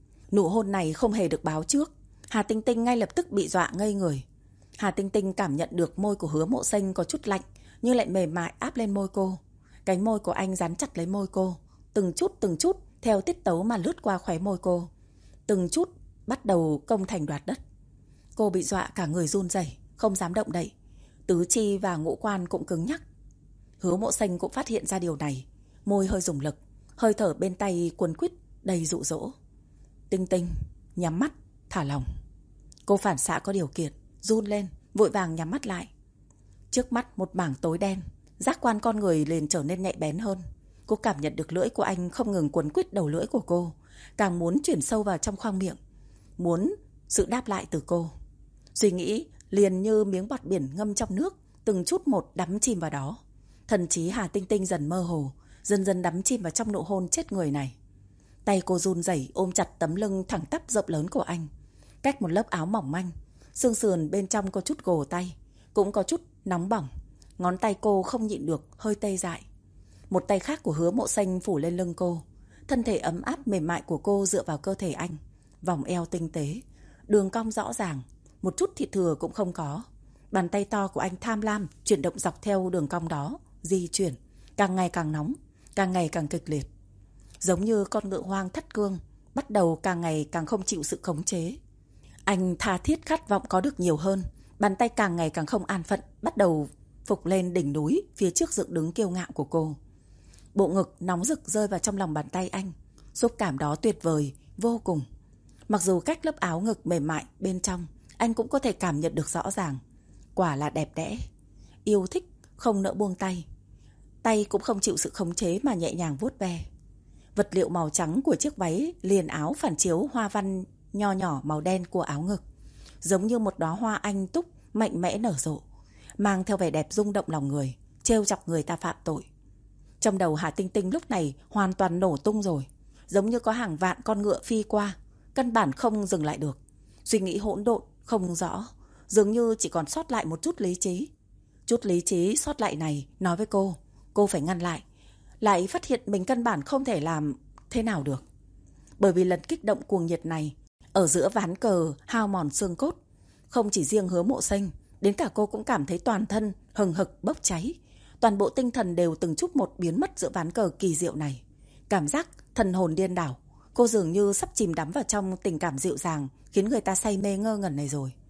Nụ hôn này không hề được báo trước. Hà Tinh Tinh ngay lập tức bị dọa ngây người. Hà Tinh Tinh cảm nhận được môi của Hứa Mộ Xanh có chút lạnh, nhưng lại mềm mại áp lên môi cô. Cánh môi của anh dán chặt lấy môi cô, từng chút theo tiết tấu mà lướt qua khóe môi cô. Từng chút bắt đầu công thành đoạt đất. Cô bị dọa cả người run rẩy, không dám động đậy. Tứ chi và ngũ quan cũng cứng nhắc. Hứa Mộ Xanh cũng phát hiện ra điều này, môi hơi dùng lực, hơi thở bên tay cuốn quýt đầy dụ dỗ. Tinh Tinh nhắm mắt, thả lỏng. Cô phản xạ có điều kiện, run lên, vội vàng nhắm mắt lại. Trước mắt một mảng tối đen, giác quan con người liền trở nên nhạy bén hơn. Cô cảm nhận được lưỡi của anh không ngừng quấn quýt đầu lưỡi của cô, càng muốn chuyển sâu vào trong khoang miệng, muốn sự đáp lại từ cô. Suy nghĩ liền như miếng bọt biển ngâm trong nước, từng chút một đắm chìm vào đó. Thần trí Hà Tinh Tinh dần mơ hồ, dần dần đắm chìm vào trong nụ hôn chết người này. Tay cô run rẩy ôm chặt tấm lưng thẳng tắp rộng lớn của anh, cách một lớp áo mỏng manh. Xương sườn bên trong có chút gồ tay, cũng có chút nóng bỏng. Ngón tay cô không nhịn được hơi tê dại. Một tay khác của Hứa Mộ Xanh phủ lên lưng cô. Thân thể ấm áp mềm mại của cô dựa vào cơ thể anh. Vòng eo tinh tế, đường cong rõ ràng, một chút thịt thừa cũng không có. Bàn tay to của anh tham lam chuyển động dọc theo đường cong đó, di chuyển, càng ngày càng nóng, càng ngày càng kịch liệt. Giống như con ngựa hoang thất cương, bắt đầu càng ngày càng không chịu sự khống chế. Anh tha thiết khát vọng có được nhiều hơn. Bàn tay càng ngày càng không an phận, bắt đầu phục lên đỉnh núi phía trước dựng đứng kiêu ngạo của cô. Bộ ngực nóng rực rơi vào trong lòng bàn tay anh. Xúc cảm đó tuyệt vời, vô cùng. Mặc dù cách lớp áo ngực mềm mại bên trong, anh cũng có thể cảm nhận được rõ ràng. Quả là đẹp đẽ. Yêu thích, không nỡ buông tay. Tay cũng không chịu sự khống chế mà nhẹ nhàng vuốt ve. Vật liệu màu trắng của chiếc váy liền áo phản chiếu hoa văn nho nhỏ màu đen của áo ngực, giống như một đóa hoa anh túc mạnh mẽ nở rộ, mang theo vẻ đẹp rung động lòng người, trêu chọc người ta phạm tội. Trong đầu Hà Tinh Tinh lúc này hoàn toàn nổ tung rồi, giống như có hàng vạn con ngựa phi qua, căn bản không dừng lại được. Suy nghĩ hỗn độn, không rõ, dường như chỉ còn sót lại một chút lý trí. Chút lý trí sót lại này nói với cô phải ngăn lại. Lại phát hiện mình căn bản không thể làm thế nào được. Bởi vì lần kích động cuồng nhiệt này, ở giữa ván cờ hao mòn xương cốt, không chỉ riêng Hứa Mộ Xanh, đến cả cô cũng cảm thấy toàn thân hừng hực bốc cháy. Toàn bộ tinh thần đều từng chút một biến mất giữa ván cờ kỳ diệu này. Cảm giác thần hồn điên đảo. Cô dường như sắp chìm đắm vào trong tình cảm dịu dàng, khiến người ta say mê ngơ ngẩn này rồi.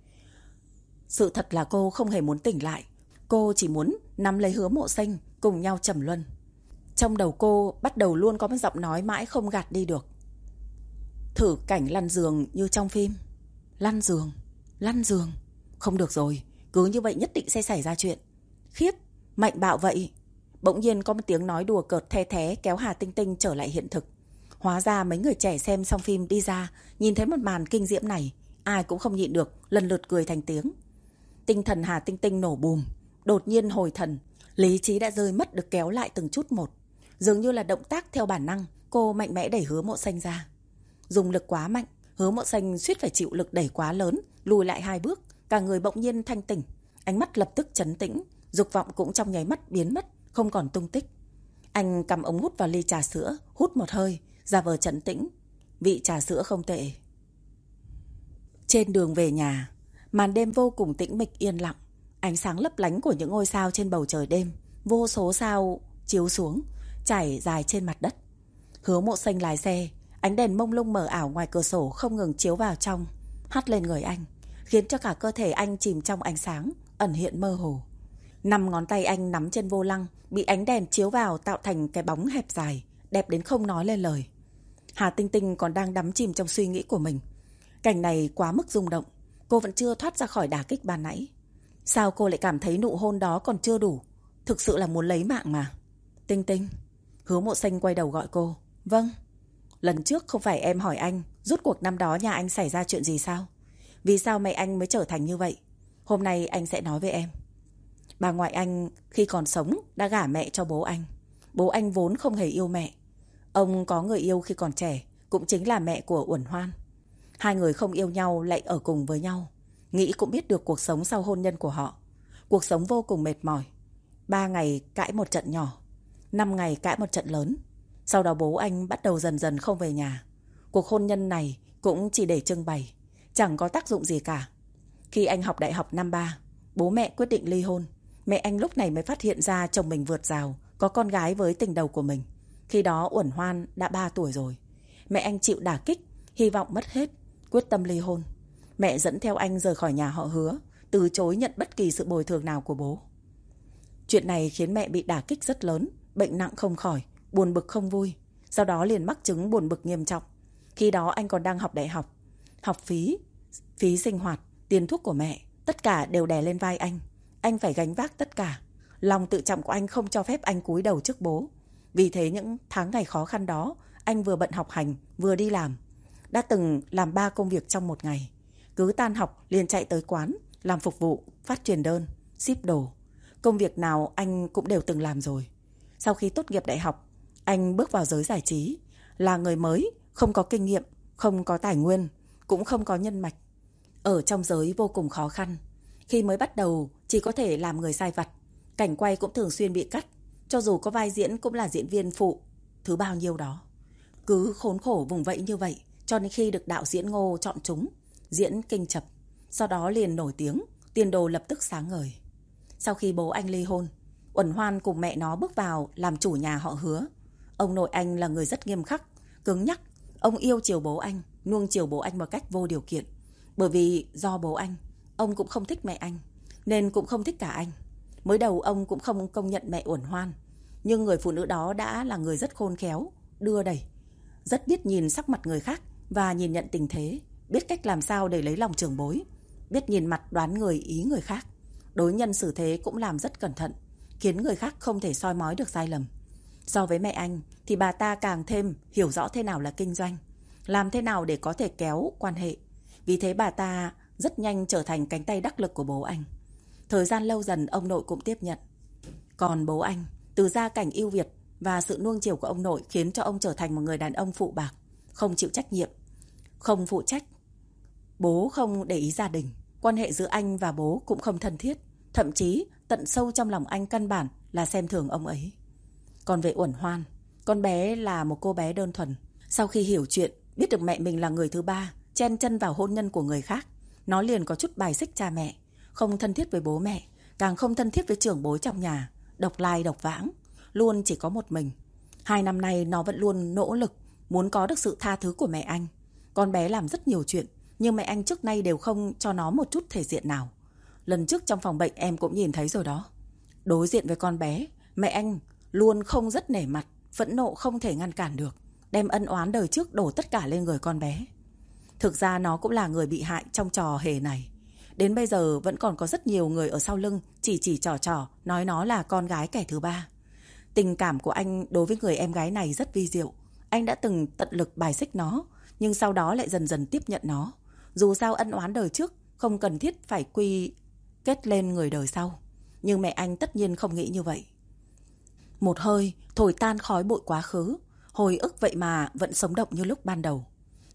Sự thật là cô không hề muốn tỉnh lại. Cô chỉ muốn nắm lấy Hứa Mộ Xanh, cùng nhau trầm luân. Trong đầu cô bắt đầu luôn có một giọng nói mãi không gạt đi được. Thử cảnh lăn giường như trong phim. Lăn giường. Không được rồi, cứ như vậy nhất định sẽ xảy ra chuyện. Khiếp, mạnh bạo vậy. Bỗng nhiên có một tiếng nói đùa cợt the thé kéo Hà Tinh Tinh trở lại hiện thực. Hóa ra mấy người trẻ xem xong phim đi ra, nhìn thấy một màn kinh diễm này, ai cũng không nhịn được, lần lượt cười thành tiếng. Tinh thần Hà Tinh Tinh nổ bùm, đột nhiên hồi thần, lý trí đã rơi mất được kéo lại từng chút một. Dường như là động tác theo bản năng, cô mạnh mẽ đẩy Hứa Mộ Xanh ra. Dùng lực quá mạnh, Hứa Mộ Xanh suýt phải chịu lực đẩy quá lớn, lùi lại 2 bước, cả người bỗng nhiên thanh tỉnh, ánh mắt lập tức trấn tĩnh, dục vọng cũng trong nháy mắt biến mất, không còn tung tích. Anh cầm ống hút vào ly trà sữa, hút một hơi, giả vờ trấn tĩnh. Vị trà sữa không tệ. Trên đường về nhà, màn đêm vô cùng tĩnh mịch yên lặng, ánh sáng lấp lánh của những ngôi sao trên bầu trời đêm, vô số sao chiếu xuống, trải dài trên mặt đất. Hứa Mộ Xanh lái xe, ánh đèn mông lung mờ ảo ngoài cửa sổ không ngừng chiếu vào trong, hắt lên người anh, khiến cho cả cơ thể anh chìm trong ánh sáng, ẩn hiện mơ hồ. 5 ngón tay anh nắm trên vô lăng, bị ánh đèn chiếu vào tạo thành cái bóng hẹp dài, đẹp đến không nói lên lời. Hà Tinh Tinh còn đang đắm chìm trong suy nghĩ của mình. Cảnh này quá mức rung động, cô vẫn chưa thoát ra khỏi đả kích ban nãy. Sao cô lại cảm thấy nụ hôn đó còn chưa đủ? Thực sự là muốn lấy mạng mà. Tinh Tinh. Hứa Mộ Xanh quay đầu gọi cô. Vâng. Lần trước không phải em hỏi anh rút cuộc năm đó nhà anh xảy ra chuyện gì sao? Vì sao mẹ anh mới trở thành như vậy? Hôm nay anh sẽ nói với em. Bà ngoại anh khi còn sống đã gả mẹ cho bố anh. Bố anh vốn không hề yêu mẹ. Ông có người yêu khi còn trẻ, cũng chính là mẹ của Uẩn Hoan. 2 người không yêu nhau lại ở cùng với nhau. Nghĩ cũng biết được cuộc sống sau hôn nhân của họ. Cuộc sống vô cùng mệt mỏi. 3 ngày cãi một trận nhỏ, 5 ngày cãi một trận lớn. Sau đó bố anh bắt đầu dần dần không về nhà. Cuộc hôn nhân này cũng chỉ để trưng bày, chẳng có tác dụng gì cả. Khi anh học đại học năm 3, bố mẹ quyết định ly hôn. Mẹ anh lúc này mới phát hiện ra chồng mình vượt rào, có con gái với tình đầu của mình. Khi đó Uẩn Hoan đã 3 tuổi rồi. Mẹ anh chịu đả kích, hy vọng mất hết, quyết tâm ly hôn. Mẹ dẫn theo anh rời khỏi nhà họ Hứa, từ chối nhận bất kỳ sự bồi thường nào của bố. Chuyện này khiến mẹ bị đả kích rất lớn, bệnh nặng không khỏi, buồn bực không vui. Sau đó liền mắc chứng buồn bực nghiêm trọng. Khi đó anh còn đang học đại học. Học phí, phí sinh hoạt, tiền thuốc của mẹ, tất cả đều đè lên vai anh. Anh phải gánh vác tất cả. Lòng tự trọng của anh không cho phép anh cúi đầu trước bố. Vì thế những tháng ngày khó khăn đó, anh vừa bận học hành, vừa đi làm. Đã từng làm 3 công việc trong một ngày. Cứ tan học liền chạy tới quán, làm phục vụ, phát truyền đơn, ship đồ. Công việc nào anh cũng đều từng làm rồi. Sau khi tốt nghiệp đại học, anh bước vào giới giải trí. Là người mới, không có kinh nghiệm, không có tài nguyên, cũng không có nhân mạch. Ở trong giới vô cùng khó khăn. Khi mới bắt đầu chỉ có thể làm người sai vặt. Cảnh quay cũng thường xuyên bị cắt. Cho dù có vai diễn cũng là diễn viên phụ thứ bao nhiêu đó. Cứ khốn khổ vùng vẫy như vậy cho đến khi được đạo diễn Ngô chọn chúng, diễn kinh chập. Sau đó liền nổi tiếng, tiền đồ lập tức sáng ngời. Sau khi bố anh ly hôn, Uẩn Hoan cùng mẹ nó bước vào làm chủ nhà họ Hứa. Ông nội anh là người rất nghiêm khắc, cứng nhắc. Ông yêu chiều bố anh, nuông chiều bố anh một cách vô điều kiện. Bởi vì do bố anh, ông cũng không thích mẹ anh, nên cũng không thích cả anh. Mới đầu ông cũng không công nhận mẹ Uẩn Hoan. Nhưng người phụ nữ đó đã là người rất khôn khéo, đưa đẩy, rất biết nhìn sắc mặt người khác và nhìn nhận tình thế, biết cách làm sao để lấy lòng trưởng bối, biết nhìn mặt đoán người ý người khác. Đối nhân xử thế cũng làm rất cẩn thận, khiến người khác không thể soi mói được sai lầm. So với mẹ anh thì bà ta càng thêm hiểu rõ thế nào là kinh doanh, làm thế nào để có thể kéo quan hệ. Vì thế bà ta rất nhanh trở thành cánh tay đắc lực của bố anh. Thời gian lâu dần ông nội cũng tiếp nhận. Còn bố anh, từ gia cảnh ưu việt và sự nuông chiều của ông nội khiến cho ông trở thành một người đàn ông phụ bạc, không chịu trách nhiệm, không phụ trách. Bố không để ý gia đình, quan hệ giữa anh và bố cũng không thân thiết. Thậm chí tận sâu trong lòng anh căn bản là xem thường ông ấy. Còn về Uẩn Hoan, con bé là một cô bé đơn thuần. Sau khi hiểu chuyện, biết được mẹ mình là người thứ ba, chen chân vào hôn nhân của người khác, nó liền có chút bài xích cha mẹ, không thân thiết với bố mẹ, càng không thân thiết với trưởng bối trong nhà, độc lai độc vãng, luôn chỉ có một mình. 2 năm nay nó vẫn luôn nỗ lực muốn có được sự tha thứ của mẹ anh. Con bé làm rất nhiều chuyện, nhưng mẹ anh trước nay đều không cho nó một chút thể diện nào. Lần trước trong phòng bệnh em cũng nhìn thấy rồi đó. Đối diện với con bé, mẹ anh luôn không rất nể mặt, phẫn nộ không thể ngăn cản được, đem ân oán đời trước đổ tất cả lên người con bé. Thực ra nó cũng là người bị hại trong trò hề này. Đến bây giờ vẫn còn có rất nhiều người ở sau lưng chỉ trò nói nó là con gái kẻ thứ ba. Tình cảm của anh đối với người em gái này rất vi diệu. Anh đã từng tận lực bài xích nó, nhưng sau đó lại dần dần tiếp nhận nó. Dù sao ân oán đời trước không cần thiết phải quy kết lên người đời sau. Nhưng mẹ anh tất nhiên không nghĩ như vậy. Một hơi thổi tan khói bụi quá khứ, hồi ức vậy mà vẫn sống động như lúc ban đầu.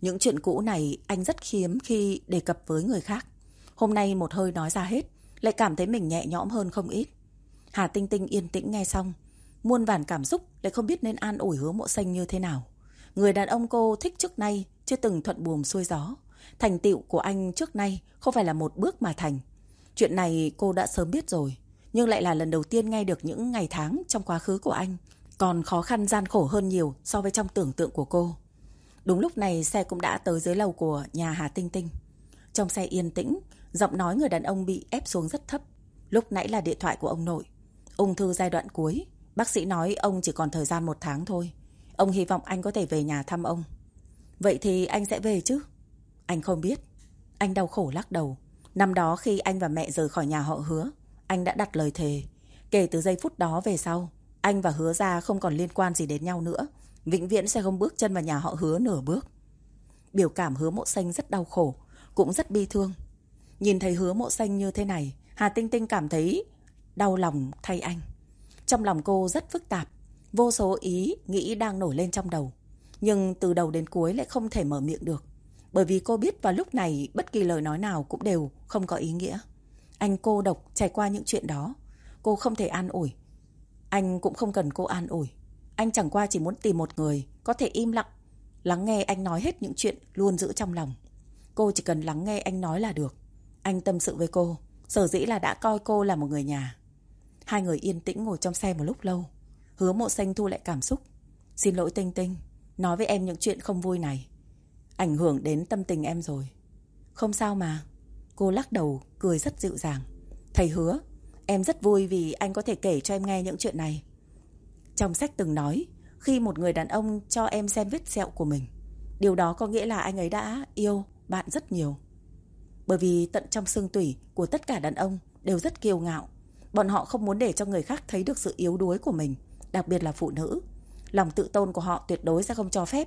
Những chuyện cũ này anh rất hiếm khi đề cập với người khác. Hôm nay một hơi nói ra hết, lại cảm thấy mình nhẹ nhõm hơn không ít. Hà Tinh Tinh yên tĩnh nghe xong, muôn vàn cảm xúc, lại không biết nên an ủi Hứa Mộ Xanh như thế nào. Người đàn ông cô thích trước nay chưa từng thuận buồm xuôi gió. Thành tựu của anh trước nay không phải là một bước mà thành. Chuyện này cô đã sớm biết rồi, nhưng lại là lần đầu tiên nghe được những ngày tháng trong quá khứ của anh còn khó khăn gian khổ hơn nhiều so với trong tưởng tượng của cô. Đúng lúc này xe cũng đã tới dưới lầu của nhà Hà Tinh Tinh. Trong xe yên tĩnh, giọng nói người đàn ông bị ép xuống rất thấp. Lúc nãy là điện thoại của ông nội. Ung thư giai đoạn cuối, bác sĩ nói ông chỉ còn thời gian 1 tháng thôi. Ông hy vọng anh có thể về nhà thăm ông. Vậy thì anh sẽ về chứ? Anh không biết. Anh đau khổ lắc đầu. Năm đó khi anh và mẹ rời khỏi nhà họ Hứa, anh đã đặt lời thề. Kể từ giây phút đó về sau, anh và Hứa gia không còn liên quan gì đến nhau nữa. Vĩnh viễn sẽ không bước chân vào nhà họ Hứa nửa bước. Biểu cảm Hứa Mộ Xanh rất đau khổ, cũng rất bi thương. Nhìn thấy Hứa Mộ Xanh như thế này, Hà Tinh Tinh cảm thấy đau lòng thay anh. Trong lòng cô rất phức tạp, vô số ý nghĩ đang nổi lên trong đầu. Nhưng từ đầu đến cuối lại không thể mở miệng được. Bởi vì cô biết vào lúc này bất kỳ lời nói nào cũng đều không có ý nghĩa. Anh cô độc trải qua những chuyện đó. Cô không thể an ủi. Anh cũng không cần cô an ủi. Anh chẳng qua chỉ muốn tìm một người có thể im lặng, lắng nghe anh nói hết những chuyện luôn giữ trong lòng. Cô chỉ cần lắng nghe anh nói là được. Anh tâm sự với cô, sở dĩ là đã coi cô là một người nhà. Hai người yên tĩnh ngồi trong xe một lúc lâu. Hứa Mộ Xanh thu lại cảm xúc. Xin lỗi Tinh Tinh, nói với em những chuyện không vui này ảnh hưởng đến tâm tình em rồi. Không sao mà. Cô lắc đầu, cười rất dịu dàng. Thầy Hứa, em rất vui vì anh có thể kể cho em nghe những chuyện này. Trong sách từng nói, khi một người đàn ông cho em xem vết sẹo của mình, điều đó có nghĩa là anh ấy đã yêu bạn rất nhiều. Bởi vì tận trong xương tủy của tất cả đàn ông đều rất kiêu ngạo. Bọn họ không muốn để cho người khác thấy được sự yếu đuối của mình, đặc biệt là phụ nữ. Lòng tự tôn của họ tuyệt đối sẽ không cho phép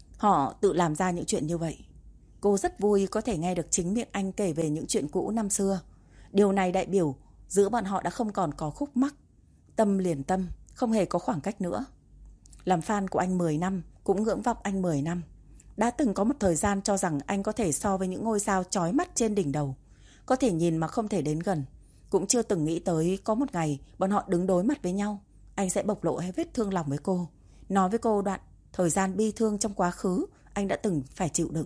họ tự làm ra những chuyện như vậy. Cô rất vui có thể nghe được chính miệng anh kể về những chuyện cũ năm xưa. Điều này đại biểu giữa bọn họ đã không còn có khúc mắc. Tâm liền tâm, không hề có khoảng cách nữa. Làm fan của anh 10 năm, cũng ngưỡng vọng anh 10 năm. Đã từng có một thời gian cho rằng anh có thể so với những ngôi sao chói mắt trên đỉnh đầu, có thể nhìn mà không thể đến gần. Cũng chưa từng nghĩ tới có một ngày bọn họ đứng đối mặt với nhau, anh sẽ bộc lộ hết vết thương lòng với cô, nói với cô đoạn thời gian bi thương trong quá khứ anh đã từng phải chịu đựng.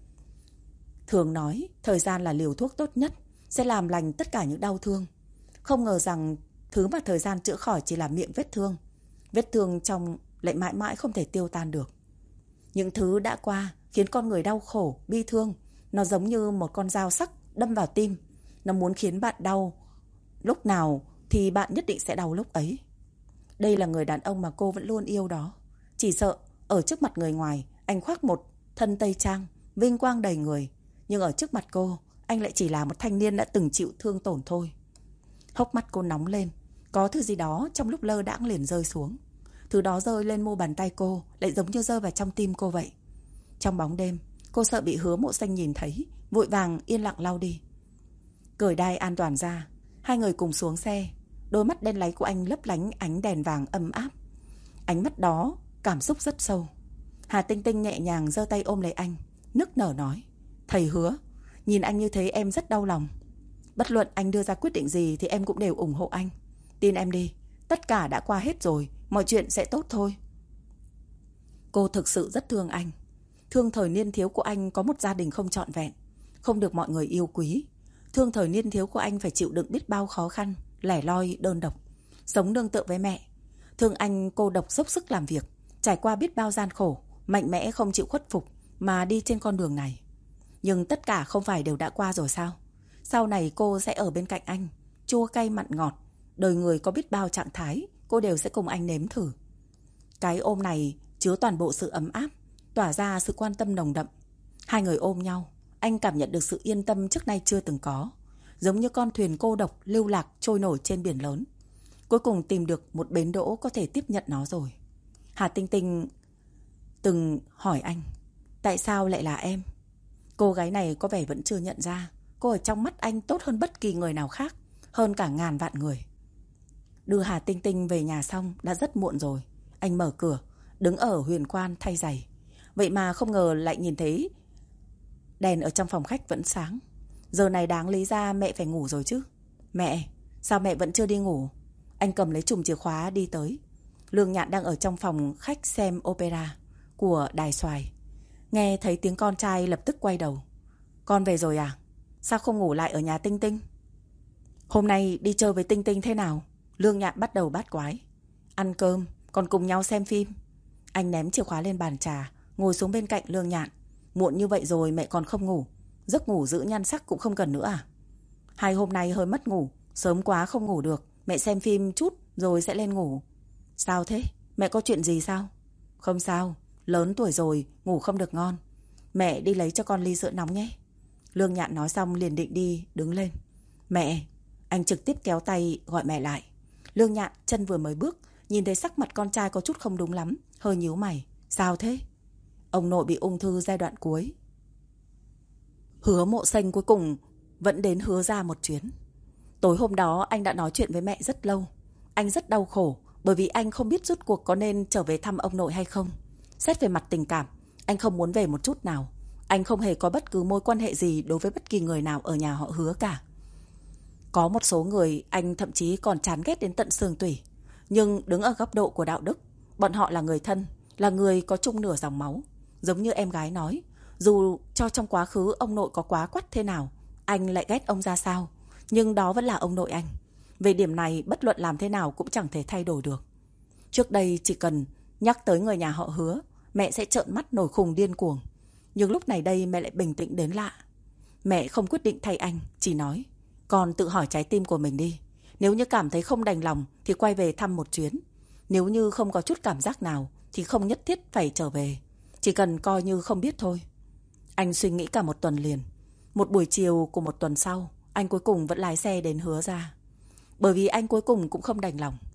Thường nói thời gian là liều thuốc tốt nhất, sẽ làm lành tất cả những đau thương. Không ngờ rằng thứ mà thời gian chữa khỏi chỉ là miệng vết thương. Vết thương trong lại mãi mãi không thể tiêu tan được. Những thứ đã qua khiến con người đau khổ, bi thương. Nó giống như một con dao sắc đâm vào tim. Nó muốn khiến bạn đau lúc nào thì bạn nhất định sẽ đau lúc ấy. Đây là người đàn ông mà cô vẫn luôn yêu đó. Chỉ sợ ở trước mặt người ngoài anh khoác một thân tây trang, vinh quang đầy người. Nhưng ở trước mặt cô, anh lại chỉ là một thanh niên đã từng chịu thương tổn thôi. Hốc mắt cô nóng lên. Có thứ gì đó trong lúc lơ đãng liền rơi xuống. Thứ đó rơi lên mu bàn tay cô, lại giống như rơi vào trong tim cô vậy. Trong bóng đêm, cô sợ bị Hứa Mộ Xanh nhìn thấy, vội vàng yên lặng lau đi. Cởi đai an toàn ra, hai người cùng xuống xe. Đôi mắt đen láy của anh lấp lánh ánh đèn vàng ấm áp. Ánh mắt đó cảm xúc rất sâu. Hà Tinh Tinh nhẹ nhàng giơ tay ôm lấy anh, nức nở nói: Thầy Hứa, nhìn anh như thế em rất đau lòng. Bất luận anh đưa ra quyết định gì thì em cũng đều ủng hộ anh. Tin em đi, tất cả đã qua hết rồi, mọi chuyện sẽ tốt thôi. Cô thực sự rất thương anh. Thương thời niên thiếu của anh có một gia đình không trọn vẹn, không được mọi người yêu quý. Thương thời niên thiếu của anh phải chịu đựng biết bao khó khăn, lẻ loi đơn độc, sống nương tựa với mẹ. Thương anh cô độc dốc sức làm việc, trải qua biết bao gian khổ, mạnh mẽ không chịu khuất phục mà đi trên con đường này. Nhưng tất cả không phải đều đã qua rồi sao? Sau này cô sẽ ở bên cạnh anh, chua cay mặn ngọt, đời người có biết bao trạng thái, cô đều sẽ cùng anh nếm thử. Cái ôm này chứa toàn bộ sự ấm áp, tỏa ra sự quan tâm nồng đậm. Hai người ôm nhau, anh cảm nhận được sự yên tâm trước nay chưa từng có. Giống như con thuyền cô độc lưu lạc trôi nổi trên biển lớn, cuối cùng tìm được một bến đỗ có thể tiếp nhận nó rồi. Hà Tinh Tinh từng hỏi anh, tại sao lại là em? Cô gái này có vẻ vẫn chưa nhận ra cô ở trong mắt anh tốt hơn bất kỳ người nào khác, hơn cả ngàn vạn người. Đưa Hà Tinh Tinh về nhà xong đã rất muộn rồi. Anh mở cửa, đứng ở huyền quan thay giày. Vậy mà không ngờ lại nhìn thấy đèn ở trong phòng khách vẫn sáng. Giờ này đáng lý ra mẹ phải ngủ rồi chứ. Mẹ, sao mẹ vẫn chưa đi ngủ? Anh cầm lấy chùm chìa khóa đi tới. Lương Nhạn đang ở trong phòng khách xem opera của Đài Xoài. Nghe thấy tiếng con trai lập tức quay đầu. Con về rồi à? Sao không ngủ lại ở nhà Tinh Tinh? Hôm nay đi chơi với Tinh Tinh thế nào? Lương Nhạn bắt đầu bát quái. Ăn cơm, còn cùng nhau xem phim. Anh ném chìa khóa lên bàn trà, ngồi xuống bên cạnh Lương Nhạn. Muộn như vậy rồi mẹ còn không ngủ. Giấc ngủ giữ nhan sắc cũng không cần nữa à? Hai hôm nay hơi mất ngủ, sớm quá không ngủ được. Mẹ xem phim chút rồi sẽ lên ngủ. Sao thế? Mẹ có chuyện gì sao? Không sao, lớn tuổi rồi, ngủ không được ngon. Mẹ đi lấy cho con ly sữa nóng nhé. Lương Nhạn nói xong liền định đi, đứng lên. Mẹ! Anh trực tiếp kéo tay gọi mẹ lại. Lương Nhạn chân vừa mới bước, nhìn thấy sắc mặt con trai có chút không đúng lắm, hơi nhíu mày. Sao thế? Ông nội bị ung thư giai đoạn cuối. Hứa Mộ Xanh cuối cùng vẫn đến Hứa ra một chuyến. Tối hôm đó anh đã nói chuyện với mẹ rất lâu. Anh rất đau khổ bởi vì anh không biết rốt cuộc có nên trở về thăm ông nội hay không. Xét về mặt tình cảm, anh không muốn về một chút nào. Anh không hề có bất cứ mối quan hệ gì đối với bất kỳ người nào ở nhà họ Hứa cả. Có một số người anh thậm chí còn chán ghét đến tận xương tủy. Nhưng đứng ở góc độ của đạo đức, bọn họ là người thân, là người có chung nửa dòng máu. Giống như em gái nói, dù cho trong quá khứ ông nội có quá quắt thế nào, anh lại ghét ông ra sao, nhưng đó vẫn là ông nội anh. Về điểm này bất luận làm thế nào cũng chẳng thể thay đổi được. Trước đây chỉ cần nhắc tới người nhà họ Hứa, mẹ sẽ trợn mắt nổi khùng điên cuồng. Nhưng lúc này đây mẹ lại bình tĩnh đến lạ. Mẹ không quyết định thay anh, chỉ nói, con tự hỏi trái tim của mình đi. Nếu như cảm thấy không đành lòng thì quay về thăm một chuyến. Nếu như không có chút cảm giác nào thì không nhất thiết phải trở về. Chỉ cần coi như không biết thôi. Anh suy nghĩ cả một tuần liền. Một buổi chiều của một tuần sau, anh cuối cùng vẫn lái xe đến Hứa ra. Bởi vì anh cuối cùng cũng không đành lòng.